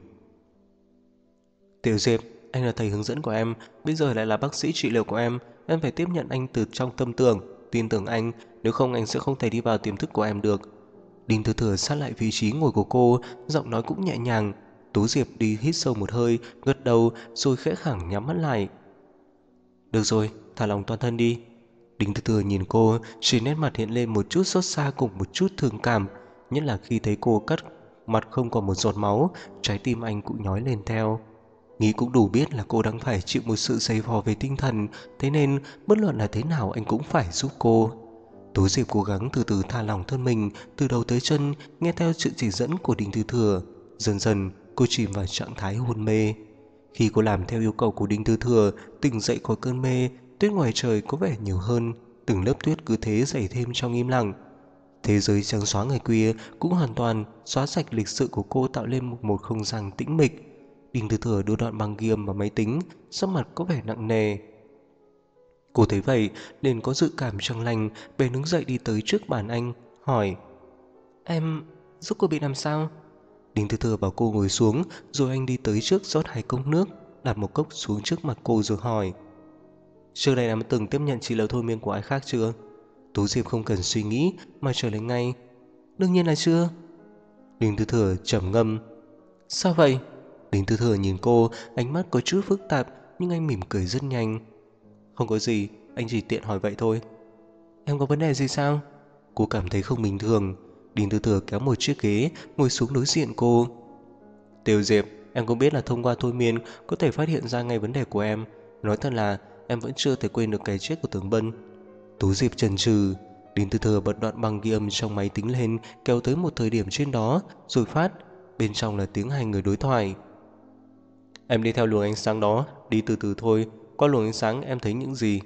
Tiểu Diệp, anh là thầy hướng dẫn của em, bây giờ lại là bác sĩ trị liệu của em phải tiếp nhận anh từ trong tâm tưởng, tin tưởng anh, nếu không anh sẽ không thể đi vào tiềm thức của em được. Đinh Tư Thừa sát lại vị trí ngồi của cô, giọng nói cũng nhẹ nhàng. Tú Diệp đi hít sâu một hơi, gật đầu rồi khẽ khàng nhắm mắt lại. Được rồi, thả lòng toàn thân đi. Đinh Tư Thừa nhìn cô, trên nét mặt hiện lên một chút xót xa cùng một chút thương cảm, nhất là khi thấy cô cắt mặt không còn một giọt máu, trái tim anh cũng nhói lên theo. Nghĩ cũng đủ biết là cô đang phải chịu một sự dày vò về tinh thần, thế nên bất luận là thế nào anh cũng phải giúp cô. Tú Diệp cố gắng từ từ thả lỏng thân mình từ đầu tới chân, nghe theo sự chỉ dẫn của Đinh Tư Thừa. Dần dần cô chìm vào trạng thái hôn mê. Khi cô làm theo yêu cầu của Đinh Tư Thừa, tỉnh dậy khỏi cơn mê, tuyết ngoài trời có vẻ nhiều hơn, từng lớp tuyết cứ thế dày thêm trong im lặng. Thế giới trắng xóa ngày khuya cũng hoàn toàn xóa sạch lịch sự của cô, tạo lên một không gian tĩnh mịch. Đinh Tư Thừa đưa đoạn băng ghi âm vào máy tính, sắc mặt có vẻ nặng nề. Cô thấy vậy nên có dự cảm chẳng lành, bèn đứng dậy đi tới trước bàn anh, hỏi: em giúp cô bị làm sao? Đinh Tư Thừa bảo cô ngồi xuống, rồi anh đi tới trước rót 2 cốc nước, đặt một cốc xuống trước mặt cô rồi hỏi: trước đây em từng tiếp nhận trị liệu thôi miên của ai khác chưa? Tú Diệp không cần suy nghĩ mà trả lời ngay: đương nhiên là chưa. Đinh Tư Thừa trầm ngâm: sao vậy? Đinh Tư Thừa nhìn cô, ánh mắt có chút phức tạp nhưng anh mỉm cười rất nhanh: không có gì, anh chỉ tiện hỏi vậy thôi. Em có vấn đề gì sao? Cô cảm thấy không bình thường. Đinh Tư Thừa kéo một chiếc ghế ngồi xuống đối diện cô. Tiểu Diệp, em cũng biết là thông qua thôi miên có thể phát hiện ra ngay vấn đề của em. Nói thật là em vẫn chưa thể quên được cái chết của Tướng Bân. Tú Diệp chần chừ. Đinh Tư Thừa bật đoạn băng ghi âm trong máy tính lên, kéo tới một thời điểm trên đó rồi phát. Bên trong là tiếng hai người đối thoại. Em đi theo luồng ánh sáng đó, đi từ từ thôi. Qua luồng ánh sáng em thấy những gì?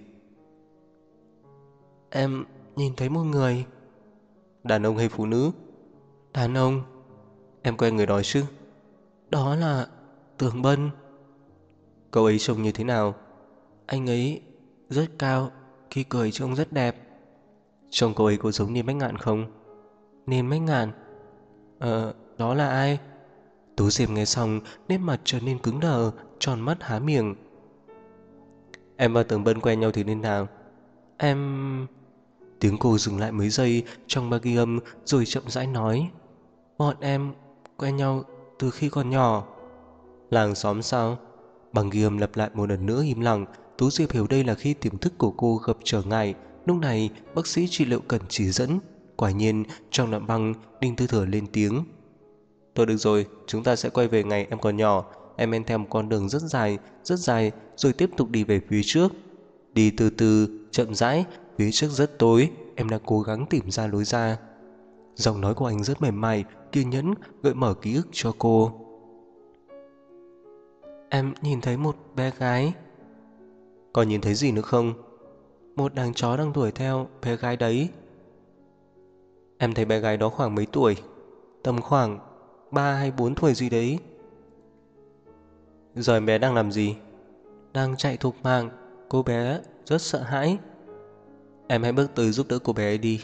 Em nhìn thấy một người. Đàn ông hay phụ nữ? Đàn ông. Em quen người đó chứ? Đó là Tường Bân. Cậu ấy trông như thế nào? Anh ấy rất cao, khi cười trông rất đẹp. Trông cậu ấy có giống Niên Bách Ngạn không? Niên Bách Ngạn? Đó là ai? Tú Diệp nghe xong, nét mặt trở nên cứng đờ, tròn mắt há miệng. Em và Tường Bân quen nhau từ nên nào? Em... Tiếng cô dừng lại mấy giây trong ba ghi âm rồi chậm rãi nói: bọn em quen nhau từ khi còn nhỏ. Làng xóm sao? Bằng ghi âm lặp lại một lần nữa im lặng. Tú Diệp hiểu đây là khi tiềm thức của cô gặp trở ngại. Lúc này bác sĩ trị liệu cần chỉ dẫn. Quả nhiên trong đoạn băng, Đinh Tư Thừa lên tiếng: thôi được rồi, chúng ta sẽ quay về ngày em còn nhỏ. em men theo một con đường rất dài, rồi tiếp tục đi về phía trước. Đi từ từ, chậm rãi, phía trước rất tối, em đang cố gắng tìm ra lối ra. Giọng nói của anh rất mềm mại, kiên nhẫn, gợi mở ký ức cho cô. Em nhìn thấy một bé gái. Còn nhìn thấy gì nữa không? Một đàn chó đang đuổi theo bé gái đấy. Em thấy bé gái đó khoảng mấy tuổi? Tầm khoảng 3 hay 4 tuổi gì đấy. Giờ em bé đang làm gì? Đang chạy thục mạng. Cô bé rất sợ hãi. Em hãy bước tới giúp đỡ cô bé ấy đi.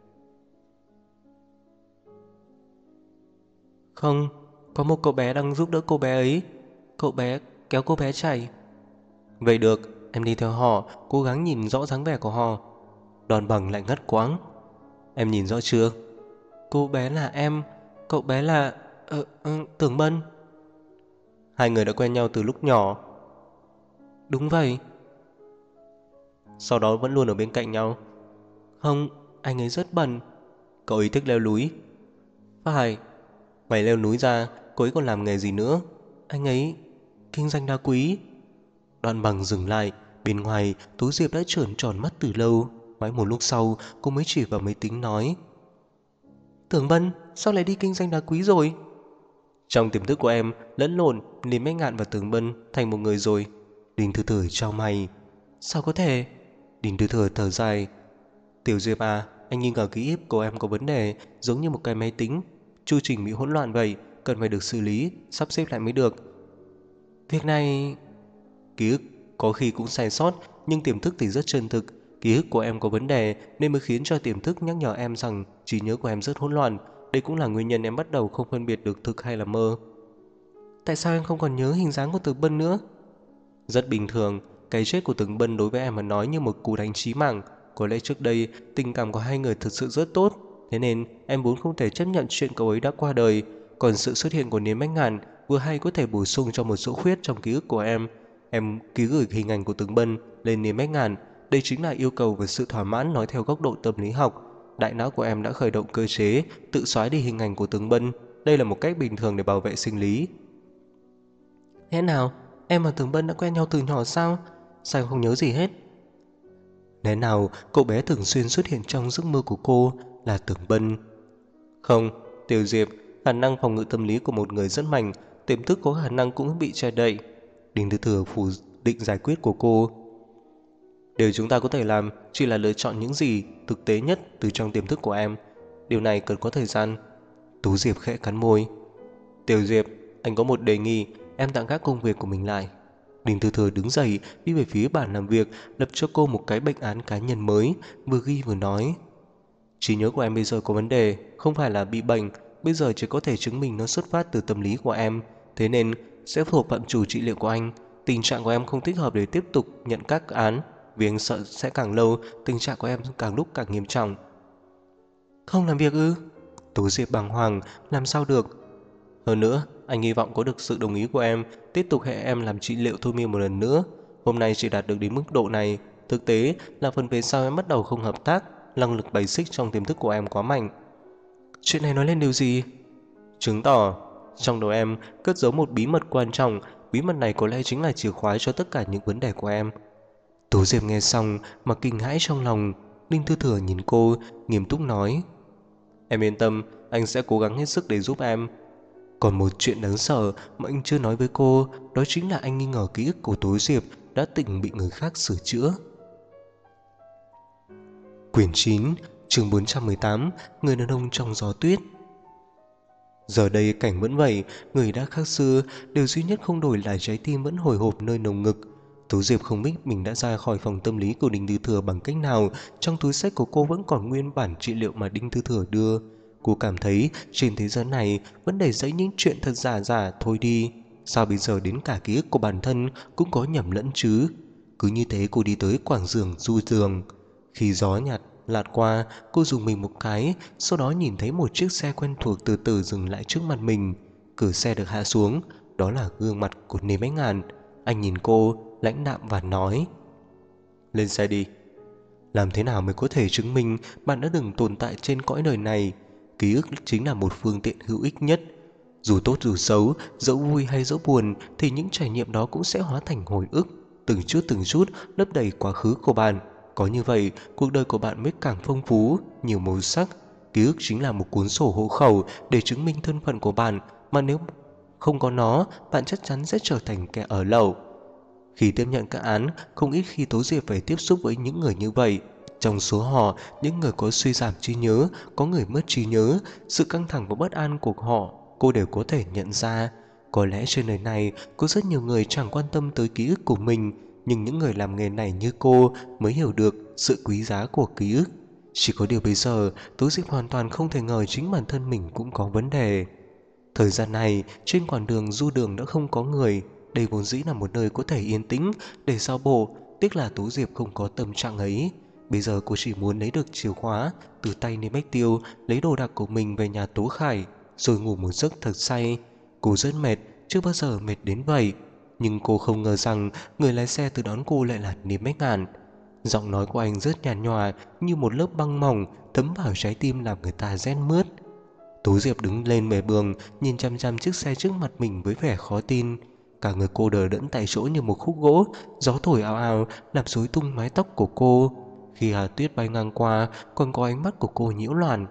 Không, có một cậu bé đang giúp đỡ cô bé ấy. Cậu bé kéo cô bé chạy. Vậy được, em đi theo họ, cố gắng nhìn rõ dáng vẻ của họ. Đòn bằng lại ngắt quãng. Em nhìn rõ chưa? Cô bé là em, cậu bé là... Tưởng Bân. Hai người đã quen nhau từ lúc nhỏ. Đúng vậy. Sau đó vẫn luôn ở bên cạnh nhau. Không, anh ấy rất bận. Cậu ấy thích leo núi. Phải. Ngoài leo núi ra, cô ấy còn làm nghề gì nữa? Anh ấy kinh doanh đá quý. Đoạn bằng dừng lại. Bên ngoài, Tú Diệp đã trợn tròn mắt từ lâu. Mãi một lúc sau, cô mới chỉ vào máy tính nói: Tưởng Bân, sao lại đi kinh doanh đá quý rồi? Trong tiềm thức của em lẫn lộn Lý Bách Ngạn và Tưởng Bân thành một người rồi. Đinh Thư Thở chau mày. Sao có thể? Đinh Thư Thở thở dài. Tiểu Diệp à, anh nghi ngờ ký ức của em có vấn đề, giống như một cái máy tính, chu trình bị hỗn loạn vậy, cần phải được xử lý, sắp xếp lại mới được. Việc này... Ký ức có khi cũng sai sót, nhưng tiềm thức thì rất chân thực. Ký ức của em có vấn đề nên mới khiến cho tiềm thức nhắc nhở em rằng trí nhớ của em rất hỗn loạn. Đây cũng là nguyên nhân em bắt đầu không phân biệt được thực hay là mơ. Tại sao em không còn nhớ hình dáng của Tưởng Bân nữa? Rất bình thường, cái chết của Tưởng Bân đối với em mà nói như một cú đánh chí mạng. Có lẽ trước đây tình cảm của hai người thực sự rất tốt, thế nên em vốn không thể chấp nhận chuyện cậu ấy đã qua đời. Còn sự xuất hiện của Niêm Bách Ngàn vừa hay có thể bổ sung cho một chỗ khuyết trong ký ức của em. Em ký gửi hình ảnh của Tưởng Bân lên Niêm Bách Ngàn. Đây chính là yêu cầu về sự thỏa mãn nói theo góc độ tâm lý học. Đại não của em đã khởi động cơ chế tự xóa đi hình ảnh của Tưởng Bân. Đây là một cách bình thường để bảo vệ sinh lý. Thế nào? Em và Tưởng Bân đã quen nhau từ nhỏ sao? Sao em không nhớ gì hết? Lẽ nào cậu bé thường xuyên xuất hiện trong giấc mơ của cô là Tưởng Bân? Không, Tiểu Diệp, khả năng phòng ngự tâm lý của một người rất mạnh, tiềm thức có khả năng cũng bị che đậy. Đinh Thư Thừa phủ định giải quyết của cô. Điều chúng ta có thể làm chỉ là lựa chọn những gì thực tế nhất từ trong tiềm thức của em. Điều này cần có thời gian. Tú Diệp khẽ cắn môi. Tiểu Diệp, anh có một đề nghị, em tạm gác công việc của mình lại. Đinh Thư Thừa đứng dậy, đi về phía bàn làm việc, lập cho cô một cái bệnh án cá nhân mới, vừa ghi vừa nói. Trí nhớ của em bây giờ có vấn đề, không phải là bị bệnh, bây giờ chỉ có thể chứng minh nó xuất phát từ tâm lý của em, thế nên sẽ thuộc phạm trù trị liệu của anh. Tình trạng của em không thích hợp để tiếp tục nhận các án, vì anh sợ sẽ càng lâu, tình trạng của em càng lúc càng nghiêm trọng. Không làm việc ư? Tố Diệp bàng hoàng, làm sao được? Hơn nữa, anh hy vọng có được sự đồng ý của em, tiếp tục hẹn em làm trị liệu thôi miên một lần nữa. Hôm nay chỉ đạt được đến mức độ này, thực tế là phần về sau em bắt đầu không hợp tác, năng lực bày xích trong tiềm thức của em quá mạnh. Chuyện này nói lên điều gì? Chứng tỏ trong đầu em cất giấu một bí mật quan trọng, bí mật này có lẽ chính là chìa khóa cho tất cả những vấn đề của em. Tố Diệp nghe xong mà kinh hãi trong lòng. Đinh Thư Thừa nhìn cô, nghiêm túc nói: Em yên tâm, anh sẽ cố gắng hết sức để giúp em. Còn một chuyện đáng sợ mà anh chưa nói với cô, đó chính là anh nghi ngờ ký ức của Tố Diệp đã từng bị người khác sửa chữa. Quyển 9, chương 418, Người đàn ông trong gió tuyết. Giờ đây cảnh vẫn vậy, người đã khác xưa, điều duy nhất không đổi là trái tim vẫn hồi hộp nơi lồng ngực. Tố Diệp không biết mình đã ra khỏi phòng tâm lý của Đinh Thư Thừa bằng cách nào, trong túi xách của cô vẫn còn nguyên bản trị liệu mà Đinh Thư Thừa đưa. Cô cảm thấy trên thế giới này vẫn đầy dẫy những chuyện thật giả giả thôi đi. Sao bây giờ đến cả ký ức của bản thân cũng có nhầm lẫn chứ? Cứ như thế cô đi tới quảng giường du giường. Khi gió nhạt lạt qua, cô dùng mình một cái, sau đó nhìn thấy một chiếc xe quen thuộc từ từ dừng lại trước mặt mình. Cửa xe được hạ xuống, đó là gương mặt của Nê Bách Ngàn. Anh nhìn cô, lãnh đạm và nói: Lên xe đi. Làm thế nào mới có thể chứng minh bạn đã từng tồn tại trên cõi đời này? Ký ức chính là một phương tiện hữu ích nhất. Dù tốt dù xấu, dẫu vui hay dẫu buồn thì những trải nghiệm đó cũng sẽ hóa thành hồi ức, từng chút lấp đầy quá khứ của bạn. Có như vậy, cuộc đời của bạn mới càng phong phú, nhiều màu sắc. Ký ức chính là một cuốn sổ hộ khẩu để chứng minh thân phận của bạn, mà nếu không có nó, bạn chắc chắn sẽ trở thành kẻ ở lậu. Khi tiếp nhận các án, không ít khi Tố Diệp phải tiếp xúc với những người như vậy. Trong số họ, những người có suy giảm trí nhớ, có người mất trí nhớ, sự căng thẳng và bất an của họ, cô đều có thể nhận ra. Có lẽ trên đời này có rất nhiều người chẳng quan tâm tới ký ức của mình, nhưng những người làm nghề này như cô mới hiểu được sự quý giá của ký ức. Chỉ có điều bây giờ, Tố Diệp hoàn toàn không thể ngờ chính bản thân mình cũng có vấn đề. Thời gian này, trên quãng đường du đường đã không có người. Đây vốn dĩ là một nơi có thể yên tĩnh để sao bộ, tiếc là Tú Diệp không có tâm trạng ấy. Bây giờ cô chỉ muốn lấy được chìa khóa từ tay Niêm Bách Tiêu, lấy đồ đạc của mình về nhà Tố Khải, rồi ngủ một giấc thật say. Cô rất mệt, chưa bao giờ mệt đến vậy. Nhưng cô không ngờ rằng người lái xe từ đón cô lại là Niêm Bách Ngạn. Giọng nói của anh rất nhạt nhòa như một lớp băng mỏng thấm vào trái tim làm người ta rét mướt. Tú Diệp đứng lên mề bường, nhìn chăm chăm chiếc xe trước mặt mình với vẻ khó tin. Cả người cô đờ đẫn tại chỗ như một khúc gỗ, gió thổi ào ào làm rối tung mái tóc của cô. Khi hạt tuyết bay ngang qua, còn có ánh mắt của cô nhiễu loạn.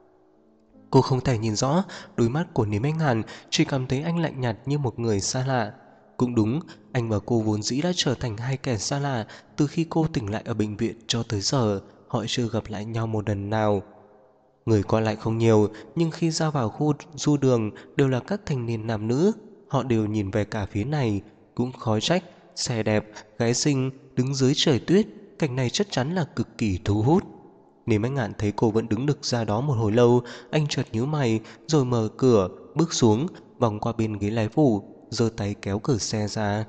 Cô không thể nhìn rõ đôi mắt của Niêm Anh Hàn, chỉ cảm thấy anh lạnh nhạt như một người xa lạ. Cũng đúng, anh và cô vốn dĩ đã trở thành hai kẻ xa lạ từ khi cô tỉnh lại ở bệnh viện cho tới giờ. Họ chưa gặp lại nhau một lần nào. Người qua lại không nhiều, nhưng khi ra vào khu du đường đều là các thanh niên nam nữ. Họ đều nhìn về cả phía này. Cũng khó trách, xe đẹp, gái xinh, đứng dưới trời tuyết. Cảnh này chắc chắn là cực kỳ thu hút. Nếu anh Ngạn thấy cô vẫn đứng được ra đó một hồi lâu, anh chợt nhíu mày, rồi mở cửa, bước xuống, vòng qua bên ghế lái phụ, giơ tay kéo cửa xe ra.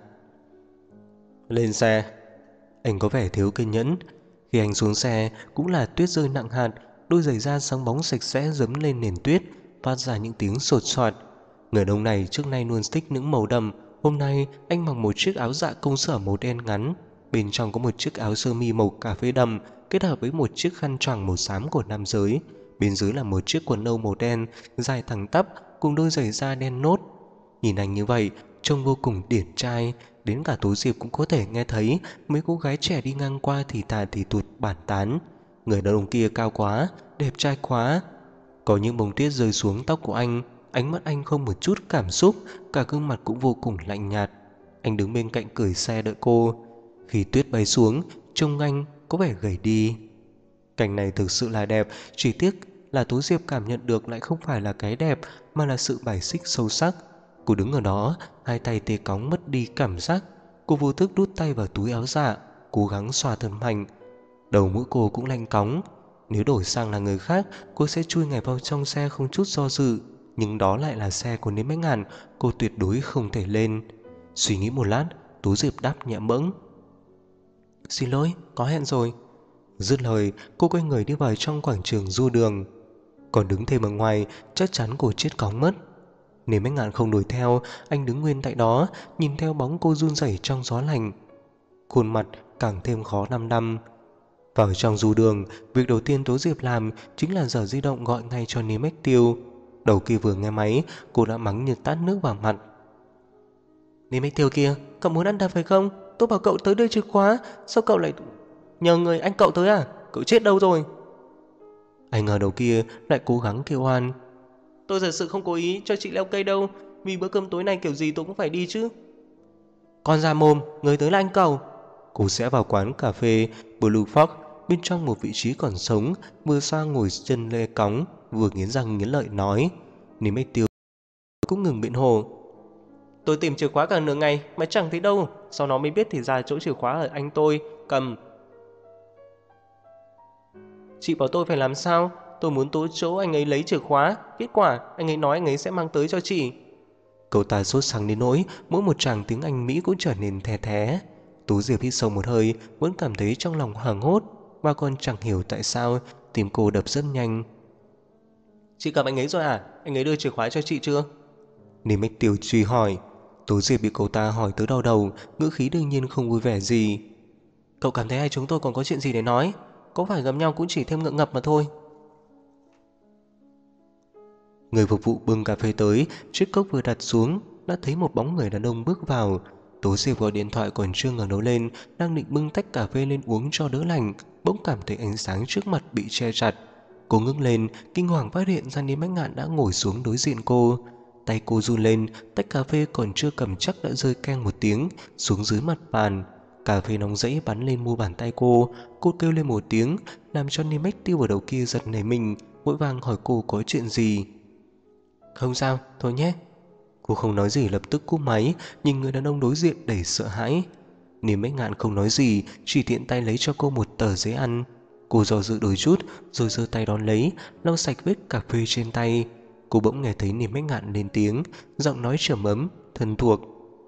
Lên xe. Anh có vẻ thiếu kiên nhẫn. Khi anh xuống xe, cũng là tuyết rơi nặng hạt, đôi giày da sáng bóng sạch sẽ dẫm lên nền tuyết, phát ra những tiếng sột soạt. Người đàn ông này trước nay luôn thích những màu đậm. Hôm nay anh mặc một chiếc áo dạ công sở màu đen ngắn, bên trong có một chiếc áo sơ mi màu cà phê đậm kết hợp với một chiếc khăn choàng màu xám của nam giới. Bên dưới là một chiếc quần âu màu đen dài thẳng tắp cùng đôi giày da đen nốt. Nhìn anh như vậy, trông vô cùng điển trai, đến cả Tố Diệp cũng có thể nghe thấy mấy cô gái trẻ đi ngang qua thì thà thì thụt bàn tán. Người đàn ông kia cao quá, đẹp trai quá. Có những bông tuyết rơi xuống tóc của anh, ánh mắt anh không một chút cảm xúc, cả gương mặt cũng vô cùng lạnh nhạt. Anh đứng bên cạnh cửa xe đợi cô. Khi tuyết bay xuống, trông anh có vẻ gầy đi. Cảnh này thực sự là đẹp, chỉ tiếc là Tố Diệp cảm nhận được lại không phải là cái đẹp mà là sự bài xích sâu sắc. Cô đứng ở đó, hai tay tê cóng mất đi cảm giác. Cô vô thức đút tay vào túi áo dạ, cố gắng xoa thật mạnh. Đầu mũi cô cũng lạnh cóng. Nếu đổi sang là người khác, cô sẽ chui ngay vào trong xe không chút do dự. Nhưng đó lại là xe của Niêm Bách Ngạn, cô tuyệt đối không thể lên. Suy nghĩ một lát, Tố Diệp đáp nhẹ bẫng. Xin lỗi, có hẹn rồi. Dứt lời, cô quay người đi vào trong quảng trường du đường. Còn đứng thêm ở ngoài, chắc chắn cô chết cóng mất. Nếu Bách Ngạn không đuổi theo, anh đứng nguyên tại đó, nhìn theo bóng cô run rẩy trong gió lạnh. Khuôn mặt càng thêm khó đăm. Vào trong du đường, việc đầu tiên Tố Diệp làm chính là giở di động gọi ngay cho Niêm Bách Tiêu. Đầu kia vừa nghe máy, cô đã mắng như tát nước vào mặt. Niêm Bách Tiêu kia, cậu muốn ăn đạp phải không? Tôi bảo cậu tới đưa chìa khóa, sao cậu lại nhờ người anh cậu tới à? Cậu chết đâu rồi? Anh ở đầu kia lại cố gắng kêu oan. Tôi thật sự không cố ý cho chị leo cây đâu, vì bữa cơm tối nay kiểu gì tôi cũng phải đi chứ. Con ra mồm, người tới là anh cậu. Cô sẽ vào quán cà phê Blue Fox, bên trong một vị trí còn sống, vừa sang ngồi chân lê cóng, vừa nghiến răng nghiến lợi nói. Niêm Bách Tiêu cũng ngừng biện hồ. Tôi tìm chìa khóa cả nửa ngày mà chẳng thấy đâu, sau đó mới biết thì ra chỗ chìa khóa ở anh tôi cầm. Chị bảo tôi phải làm sao? Tôi muốn tới chỗ anh ấy lấy chìa khóa, kết quả anh ấy nói anh ấy sẽ mang tới cho chị. Cậu ta sốt sắng đến nỗi mỗi một tràng tiếng Anh Mỹ cũng trở nên the thé. Tú Diệp hít sâu một hơi, vẫn cảm thấy trong lòng hoảng hốt, và còn chẳng hiểu tại sao tim cô đập rất nhanh. Chị gặp anh ấy rồi à? Anh ấy đưa chìa khóa cho chị chưa? Niêm Bách Tiêu truy hỏi. Tú Diệp bị cậu ta hỏi tới đau đầu, ngữ khí đương nhiên không vui vẻ gì. Cậu cảm thấy hai chúng tôi còn có chuyện gì để nói? Có phải gặp nhau cũng chỉ thêm ngượng ngập mà thôi. Người phục vụ bưng cà phê tới, chiếc cốc vừa đặt xuống, đã thấy một bóng người đàn ông bước vào. Tố Diệp gọi điện thoại còn chưa ngẩng đầu lên, đang định bưng tách cà phê lên uống cho đỡ lạnh, bỗng cảm thấy ánh sáng trước mặt bị che chặt. Cô ngước lên, kinh hoàng phát hiện ra Niêm Bách Ngạn đã ngồi xuống đối diện cô. Tay cô run lên, tách cà phê còn chưa cầm chắc đã rơi keng một tiếng xuống dưới mặt bàn. Cà phê nóng rẫy bắn lên mu bàn tay cô kêu lên một tiếng, làm cho Niêm Bách Tiêu ở đầu kia giật nảy mình, vội vàng hỏi cô có chuyện gì. Không sao, thôi nhé. Cô không nói gì, lập tức cúp máy, nhìn người đàn ông đối diện đầy sợ hãi. Niềm Bách Ngạn không nói gì, chỉ tiện tay lấy cho cô một tờ giấy ăn. Cô do dự đôi chút, rồi giơ tay đón lấy, lau sạch vết cà phê trên tay. Cô bỗng nghe thấy Niềm Bách Ngạn lên tiếng, giọng nói trầm ấm, thân thuộc.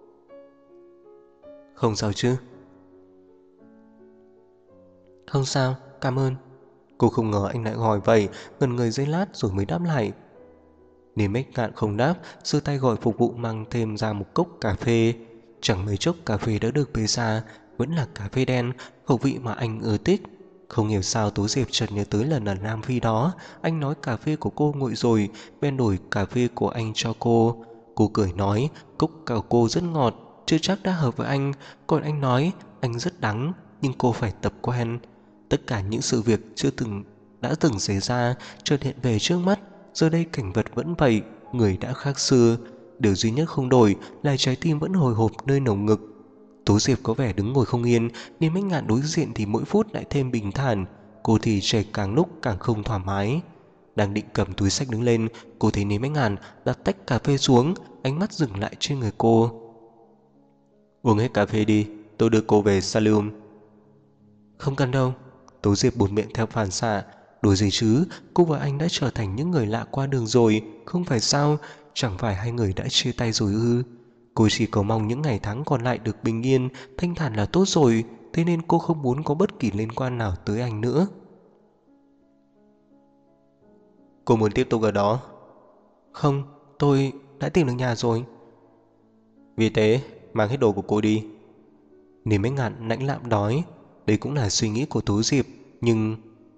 Không sao chứ? Không sao, cảm ơn. Cô không ngờ anh lại hỏi vậy, ngần người giây lát rồi mới đáp lại. Niềm Bách Ngạn không đáp, giơ tay gọi phục vụ mang thêm ra một cốc cà phê. Chẳng mấy chốc cà phê đã được bê ra, vẫn là cà phê đen, khẩu vị mà anh ưa thích. Không hiểu sao Tố Diệp chợt nhớ tới lần ở Nam Phi đó, anh nói cà phê của cô nguội rồi, bèn đổi cà phê của anh cho cô. Cô cười nói, cốc của cô rất ngọt, chưa chắc đã hợp với anh, còn anh nói anh rất đắng, nhưng cô phải tập quen. Tất cả những sự việc đã từng xảy ra chợt hiện về trước mắt. Giờ đây cảnh vật vẫn vậy, người đã khác xưa, điều duy nhất không đổi là trái tim vẫn hồi hộp nơi lồng ngực. Tố Diệp có vẻ đứng ngồi không yên, Niêm Bách Ngạn đối diện thì mỗi phút lại thêm bình thản, cô thì trẻ càng lúc càng không thoải mái. Đang định cầm túi xách đứng lên, cô thấy Niêm Bách Ngạn đặt tách cà phê xuống, ánh mắt dừng lại trên người cô. Uống hết cà phê đi, tôi đưa cô về Salium. Không cần đâu. Tố Diệp buột miệng theo phản xạ. Đùa gì chứ, cô và anh đã trở thành những người lạ qua đường rồi, không phải sao? Chẳng phải hai người đã chia tay rồi ư? Cô chỉ cầu mong những ngày tháng còn lại được bình yên, thanh thản là tốt rồi, thế nên cô không muốn có bất kỳ liên quan nào tới anh nữa. Cô muốn tiếp tục ở đó? Không, tôi đã tìm được nhà rồi. Vì thế, mang hết đồ của cô đi. Niềm Bách Ngạn lãnh đạm đói. Đây cũng là suy nghĩ của Tố Diệp, nhưng...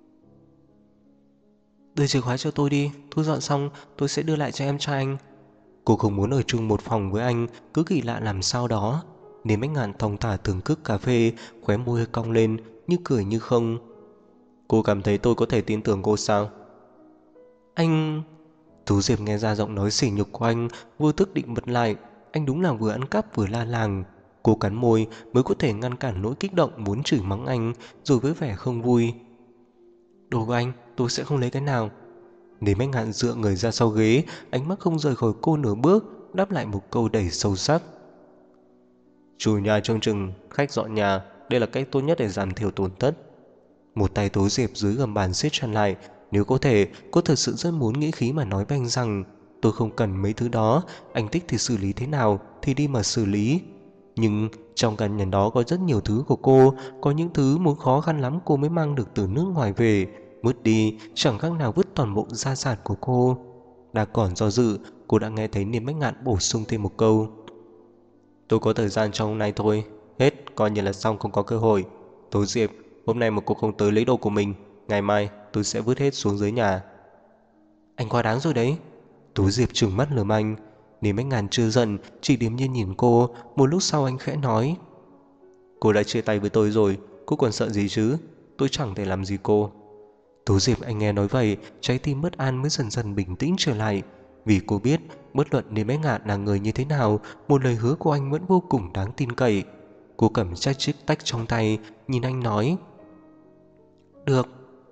Đưa chìa khóa cho tôi đi, thu dọn xong tôi sẽ đưa lại cho em trai anh. Cô không muốn ở chung một phòng với anh, cứ kỳ lạ làm sao đó. Niềm Bách Ngạn thong thả thưởng thức cà phê, khóe môi hơi cong lên, như cười như không. Cô cảm thấy tôi có thể tin tưởng cô sao? Anh... Tú Diệp nghe ra giọng nói sỉ nhục của anh, vô thức định bật lại. Anh đúng là vừa ăn cắp vừa la làng. Cô cắn môi mới có thể ngăn cản nỗi kích động muốn chửi mắng anh, rồi với vẻ không vui. Đồ của anh, tôi sẽ không lấy cái nào. Để Bách Ngạn dựa người ra sau ghế, ánh mắt không rời khỏi cô nửa bước, đáp lại một câu đầy sâu sắc. Chủ nhà trông chừng, khách dọn nhà, đây là cách tốt nhất để giảm thiểu tổn thất. Một tay Tố Diệp dưới gầm bàn siết chặt lại. Nếu có thể, cô thật sự rất muốn nghĩ khí mà nói với anh rằng tôi không cần mấy thứ đó, anh thích thì xử lý thế nào thì đi mà xử lý. Nhưng trong căn nhà đó có rất nhiều thứ của cô, có những thứ muốn khó khăn lắm cô mới mang được từ nước ngoài về, vứt đi chẳng khác nào vứt toàn bộ gia sản của cô. Đã còn do dự, cô đã nghe thấy Niềm Bách Ngạn bổ sung thêm một câu. Tôi có thời gian trong hôm nay thôi, hết coi như là xong, không có cơ hội. Tố Diệp, hôm nay mà cô không tới lấy đồ của mình, ngày mai tôi sẽ vứt hết xuống dưới nhà. Anh quá đáng rồi đấy. Tố Diệp trừng mắt lườm anh. Niềm Bách Ngạn chưa giận, chỉ điềm nhiên nhìn cô. Một lúc sau anh khẽ nói. Cô đã chia tay với tôi rồi, cô còn sợ gì chứ? Tôi chẳng thể làm gì cô. Tố Diệp anh nghe nói vậy, trái tim bất an mới dần dần bình tĩnh trở lại. Vì cô biết, bất luận Niềm Bách Ngạn là người như thế nào, một lời hứa của anh vẫn vô cùng đáng tin cậy. Cô cầm chai chiếc tách trong tay, nhìn anh nói. Được.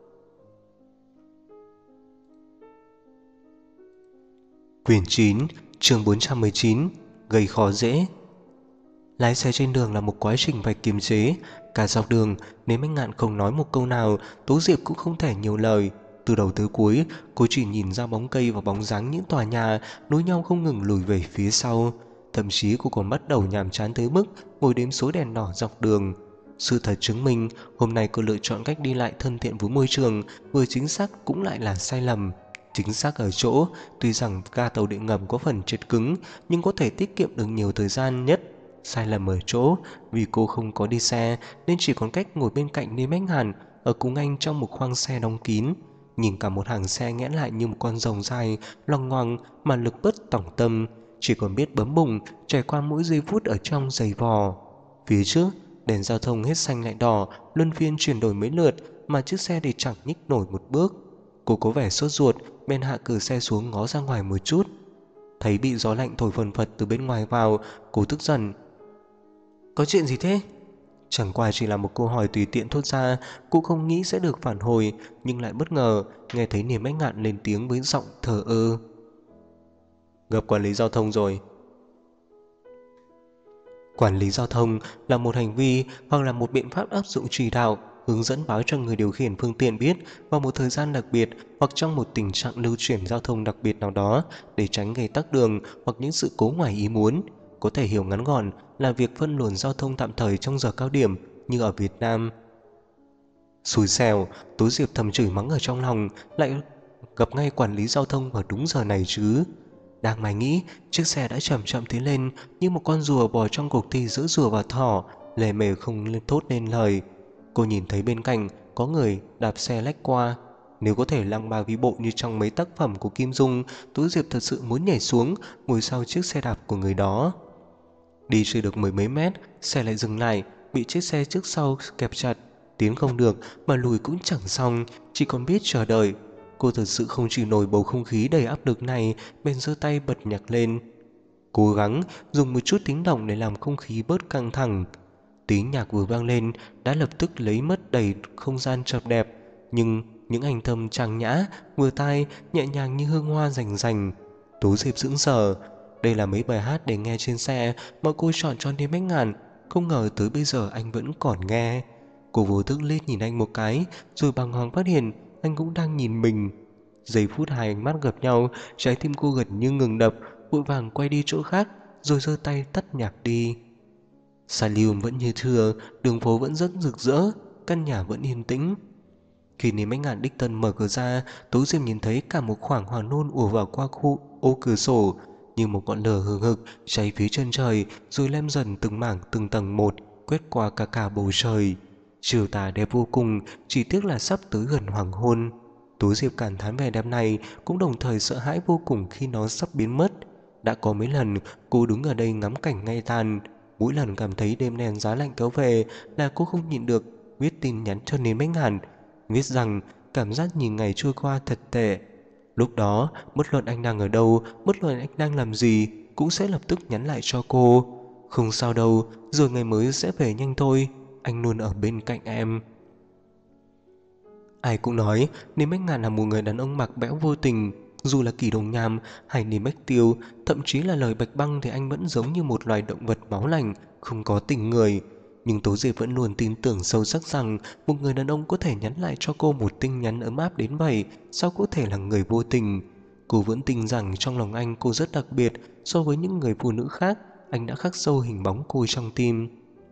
Quyển 9, chương 419, gây khó dễ. Lái xe trên đường là một quá trình phải kiềm chế. Cả dọc đường, nếu Bách Ngạn không nói một câu nào, Tố Diệp cũng không thể nhiều lời. Từ đầu tới cuối, cô chỉ nhìn ra bóng cây và bóng dáng những tòa nhà nối nhau không ngừng lùi về phía sau. Thậm chí cô còn bắt đầu nhàm chán tới mức ngồi đếm số đèn đỏ dọc đường. Sự thật chứng minh, hôm nay cô lựa chọn cách đi lại thân thiện với môi trường, vừa chính xác cũng lại là sai lầm. Chính xác ở chỗ, tuy rằng ga tàu điện ngầm có phần trệt cứng, nhưng có thể tiết kiệm được nhiều thời gian nhất. Sai lầm ở chỗ, vì cô không có đi xe nên chỉ còn cách ngồi bên cạnh Niêm Bách Ngạn ở cùng anh trong một khoang xe đóng kín. nhìn cả một hàng xe nghẽn lại như một con rồng dài, loằng ngoằng mà lực bất tòng tâm, chỉ còn biết bấm bùng trải qua mỗi giây phút ở trong giày vò. Phía trước, đèn giao thông hết xanh lại đỏ, luân phiên chuyển đổi mấy lượt mà chiếc xe thì chẳng nhích nổi một bước. Cô có vẻ sốt ruột, bên hạ cửa xe xuống ngó ra ngoài một chút. Thấy bị gió lạnh thổi phần phật từ bên ngoài vào, cô tức giận. Có chuyện gì thế? Chẳng qua chỉ là một câu hỏi tùy tiện thốt ra, cô không nghĩ sẽ được phản hồi, nhưng lại bất ngờ nghe thấy Niềm Bách Ngạn lên tiếng với giọng thờ ơ. Gặp quản lý giao thông rồi. Quản lý giao thông là một hành vi hoặc là một biện pháp áp dụng chỉ đạo, hướng dẫn báo cho người điều khiển phương tiện biết vào một thời gian đặc biệt hoặc trong một tình trạng lưu chuyển giao thông đặc biệt nào đó để tránh gây tắc đường hoặc những sự cố ngoài ý muốn. Có thể hiểu ngắn gọn là việc phân luồng giao thông tạm thời trong giờ cao điểm như ở Việt Nam. Xui xẻo, Tố Diệp thầm chửi mắng ở trong lòng, lại gặp ngay quản lý giao thông vào đúng giờ này chứ. Đang mải nghĩ, chiếc xe đã chậm chậm tiến lên như một con rùa bò trong cuộc thi giữa rùa và thỏ, lề mề không lên thốt nên lời. Cô nhìn thấy bên cạnh có người đạp xe lách qua. Nếu có thể lăng ba vi bộ như trong mấy tác phẩm của Kim Dung, Tố Diệp thật sự muốn nhảy xuống ngồi sau chiếc xe đạp của người đó. Đi chưa được mười mấy mét, xe lại dừng lại, bị chiếc xe trước sau kẹp chặt. Tiến không được mà lùi cũng chẳng xong, chỉ còn biết chờ đợi. Cô thật sự không chịu nổi bầu không khí đầy áp lực này, bèn giơ tay bật nhạc lên. Cố gắng dùng một chút tiếng động để làm không khí bớt căng thẳng. Tiếng nhạc vừa vang lên đã lập tức lấy mất đầy không gian chợp đẹp, nhưng những hành thầm trang nhã, vừa tai, nhẹ nhàng như hương hoa rành rành. Tố Diệp sững sờ. Đây là mấy bài hát để nghe trên xe mà cô chọn cho Niềm Bách Ngạn, không ngờ tới bây giờ anh vẫn còn nghe. Cô vô thức liếc nhìn anh một cái, rồi bàng hoàng phát hiện anh cũng đang nhìn mình. Giây phút hai ánh mắt gặp nhau, trái tim cô gần như ngừng đập, vội vàng quay đi chỗ khác, rồi giơ tay tắt nhạc đi. Salium vẫn như thưa, đường phố vẫn rất rực rỡ, căn nhà vẫn yên tĩnh. Khi Niềm Bách Ngạn đích thân mở cửa ra, Tố Diệp nhìn thấy cả một khoảng hoàng hôn ùa vào qua khu ô cửa sổ, như một ngọn lửa hừng hực cháy phía chân trời, rồi lem dần từng mảng từng tầng một, quét qua cả bầu trời. Chiều tà đẹp vô cùng, chỉ tiếc là sắp tới gần hoàng hôn. Tố Diệp cảm thán vẻ đẹp này, cũng đồng thời sợ hãi vô cùng khi nó sắp biến mất. Đã có mấy lần cô đứng ở đây ngắm cảnh ngày tàn, mỗi lần cảm thấy đêm đen giá lạnh kéo về là cô không nhịn được viết tin nhắn cho Niềm Bách Ngạn, viết rằng cảm giác nhìn ngày trôi qua thật tệ. Lúc đó, bất luận anh đang ở đâu, bất luận anh đang làm gì, cũng sẽ lập tức nhắn lại cho cô. Không sao đâu, rồi ngày mới sẽ về nhanh thôi, anh luôn ở bên cạnh em. Ai cũng nói Niềm Bách Ngạn là một người đàn ông mặc bẽo vô tình. Dù là Kỳ Đồng Nham hay Niềm Bách Tiêu, thậm chí là lời Bạch Băng, thì anh vẫn giống như một loài động vật máu lạnh, không có tình người. Nhưng Tố Diệp vẫn luôn tin tưởng sâu sắc rằng một người đàn ông có thể nhắn lại cho cô một tin nhắn ấm áp đến vậy, sao có thể là người vô tình. Cô vẫn tin rằng trong lòng anh cô rất đặc biệt, so với những người phụ nữ khác, anh đã khắc sâu hình bóng cô trong tim.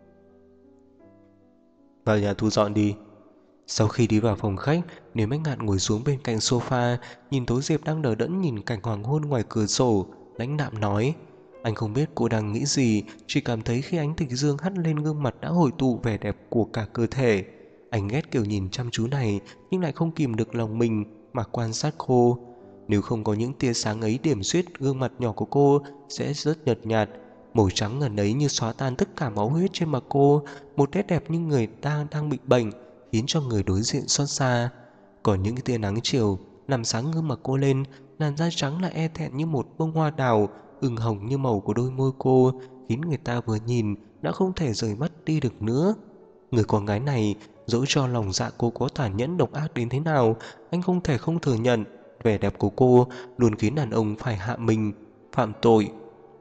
Vào nhà thu dọn đi. Sau khi đi vào phòng khách, Niềm Bách Ngạn ngồi xuống bên cạnh sofa, nhìn Tố Diệp đang đờ đẫn nhìn cảnh hoàng hôn ngoài cửa sổ, lãnh đạm nói. Anh không biết cô đang nghĩ gì, chỉ cảm thấy khi ánh tịch dương hắt lên gương mặt đã hội tụ vẻ đẹp của cả cơ thể. Anh ghét kiểu nhìn chăm chú này, nhưng lại không kìm được lòng mình mà quan sát cô. Nếu không có những tia sáng ấy điểm xuyết, gương mặt nhỏ của cô sẽ rất nhợt nhạt. Màu trắng ngần ấy như xóa tan tất cả máu huyết trên mặt cô, một nét đẹp như người đang bị bệnh, khiến cho người đối diện xót xa. Còn những tia nắng chiều làm sáng gương mặt cô lên, làn da trắng lại e thẹn như một bông hoa đào, ửng hồng như màu của đôi môi cô, khiến người ta vừa nhìn đã không thể rời mắt đi được nữa. Người con gái này, dẫu cho lòng dạ cô có tàn nhẫn độc ác đến thế nào, anh không thể không thừa nhận vẻ đẹp của cô luôn khiến đàn ông phải hạ mình, phạm tội.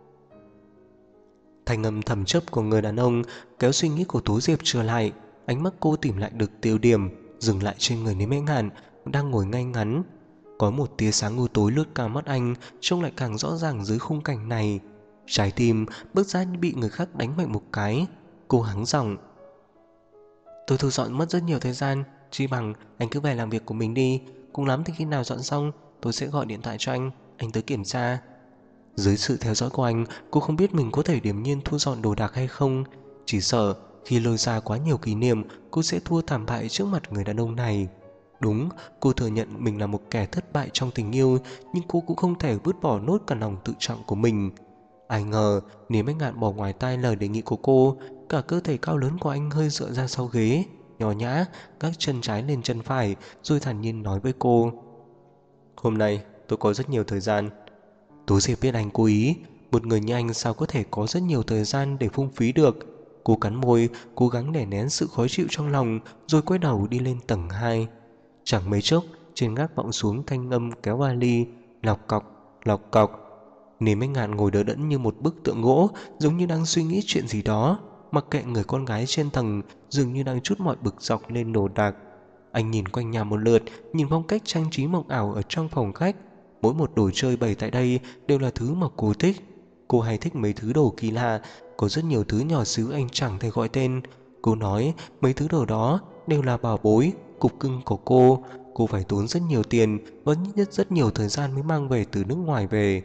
Thanh âm thầm chấp của người đàn ông kéo suy nghĩ của Tố Diệp trở lại. Ánh mắt cô tìm lại được tiêu điểm, dừng lại trên người Niềm Bách Ngạn đang ngồi ngay ngắn. Có một tia sáng u tối lướt qua mắt anh, trông lại càng rõ ràng dưới khung cảnh này. Trái tim bước ra như bị người khác đánh mạnh một cái. Cô hắng giọng. Tôi thu dọn mất rất nhiều thời gian, chi bằng anh cứ về làm việc của mình đi. Cùng lắm thì khi nào dọn xong, tôi sẽ gọi điện thoại cho anh tới kiểm tra. Dưới sự theo dõi của anh, cô không biết mình có thể điềm nhiên thu dọn đồ đạc hay không. Chỉ sợ khi lôi ra quá nhiều kỷ niệm, cô sẽ thua thảm bại trước mặt người đàn ông này. Đúng, cô thừa nhận mình là một kẻ thất bại trong tình yêu, nhưng cô cũng không thể vứt bỏ nốt cả lòng tự trọng của mình. Ai ngờ, Niềm Bách Ngạn bỏ ngoài tai lời đề nghị của cô, cả cơ thể cao lớn của anh hơi dựa ra sau ghế, nhỏ nhã, gác chân trái lên chân phải, rồi thản nhiên nói với cô. Hôm nay, tôi có rất nhiều thời gian. Tố Diệp biết anh cố ý, một người như anh sao có thể có rất nhiều thời gian để phung phí được. Cô cắn môi, cố gắng đè nén sự khó chịu trong lòng, rồi quay đầu đi lên tầng 2. Chẳng mấy chốc, trên gác vọng xuống thanh âm kéo vali, lọc cọc, lọc cọc. Niềm Bách Ngạn ngồi đờ đẫn như một bức tượng gỗ, giống như đang suy nghĩ chuyện gì đó, mặc kệ người con gái trên tầng, dường như đang trút mọi bực dọc lên đồ đạc. Anh nhìn quanh nhà một lượt, nhìn phong cách trang trí mộng ảo ở trong phòng khách. Mỗi một đồ chơi bày tại đây đều là thứ mà cô thích. Cô hay thích mấy thứ đồ kỳ lạ, có rất nhiều thứ nhỏ xíu anh chẳng thể gọi tên. Cô nói mấy thứ đồ đó đều là bảo bối, cục cưng của cô. Cô phải tốn rất nhiều tiền và nhất rất nhiều thời gian mới mang về từ nước ngoài về.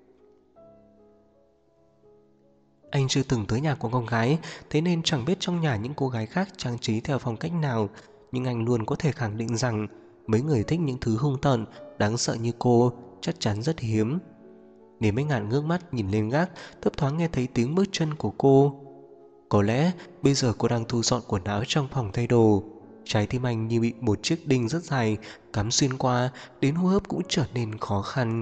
Anh chưa từng tới nhà của con gái, thế nên chẳng biết trong nhà những cô gái khác trang trí theo phong cách nào. Nhưng anh luôn có thể khẳng định rằng mấy người thích những thứ hung tợn, đáng sợ như cô chắc chắn rất hiếm. Nếu mấy ngàn ngước mắt nhìn lên gác, thấp thoáng nghe thấy tiếng bước chân của cô. Có lẽ bây giờ cô đang thu dọn quần áo trong phòng thay đồ. Trái tim anh như bị một chiếc đinh rất dài cắm xuyên qua, đến hô hấp cũng trở nên khó khăn.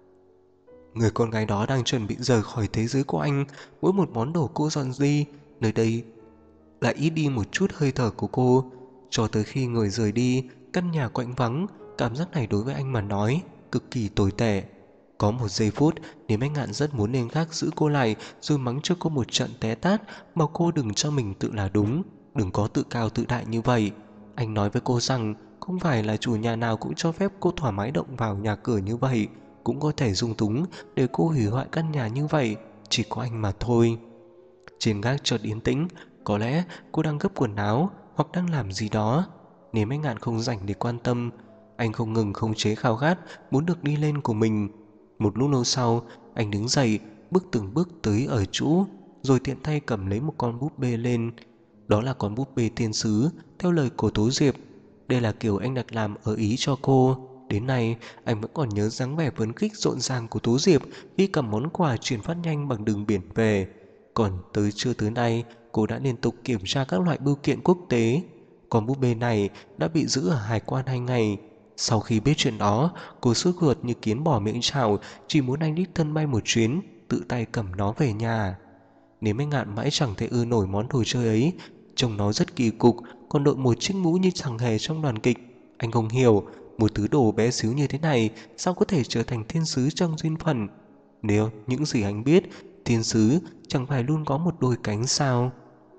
Người con gái đó đang chuẩn bị rời khỏi thế giới của anh. Mỗi một món đồ cô dọn đi, nơi đây lại ít đi một chút hơi thở của cô. Cho tới khi người rời đi, căn nhà quạnh vắng. Cảm giác này đối với anh mà nói cực kỳ tồi tệ. Có một giây phút, Niềm Bách Ngạn rất muốn lên gác giữ cô lại, rồi mắng cho cô một trận té tát, mà cô đừng cho mình tự là đúng, đừng có tự cao tự đại như vậy. Anh nói với cô rằng không phải là chủ nhà nào cũng cho phép cô thoải mái động vào nhà cửa như vậy, cũng có thể dung túng để cô hủy hoại căn nhà như vậy, chỉ có anh mà thôi. Trên gác chợt yên tĩnh, có lẽ cô đang gấp quần áo hoặc đang làm gì đó. Nếu Bách Ngạn không rảnh để quan tâm, anh không ngừng khống chế khao khát muốn được đi lên của mình. Một lúc lâu sau, anh đứng dậy, bước từng bước tới ở chỗ, rồi tiện tay cầm lấy một con búp bê lên. Đó là con búp bê thiên sứ theo lời của Tố Diệp. Đây là kiểu anh đặt làm ở Ý cho cô. Đến nay anh vẫn còn nhớ dáng vẻ phấn khích rộn ràng của Tố Diệp khi cầm món quà chuyển phát nhanh bằng đường biển về. Còn trưa tới nay, cô đã liên tục kiểm tra các loại bưu kiện quốc tế. Con búp bê này đã bị giữ ở hải quan 2 ngày. Sau khi biết chuyện đó, cô sốt ruột như kiến bỏ miệng chảo, chỉ muốn anh đích thân bay một chuyến, tự tay cầm nó về nhà. Nếu Bách Ngạn mãi chẳng thể ưa nổi món đồ chơi ấy, trông nó rất kỳ cục, còn đội một chiếc mũ như chẳng hề trong đoàn kịch. Anh không hiểu, một thứ đồ bé xíu như thế này sao có thể trở thành thiên sứ trong duyên phận. Nếu những gì anh biết, thiên sứ chẳng phải luôn có một đôi cánh sao?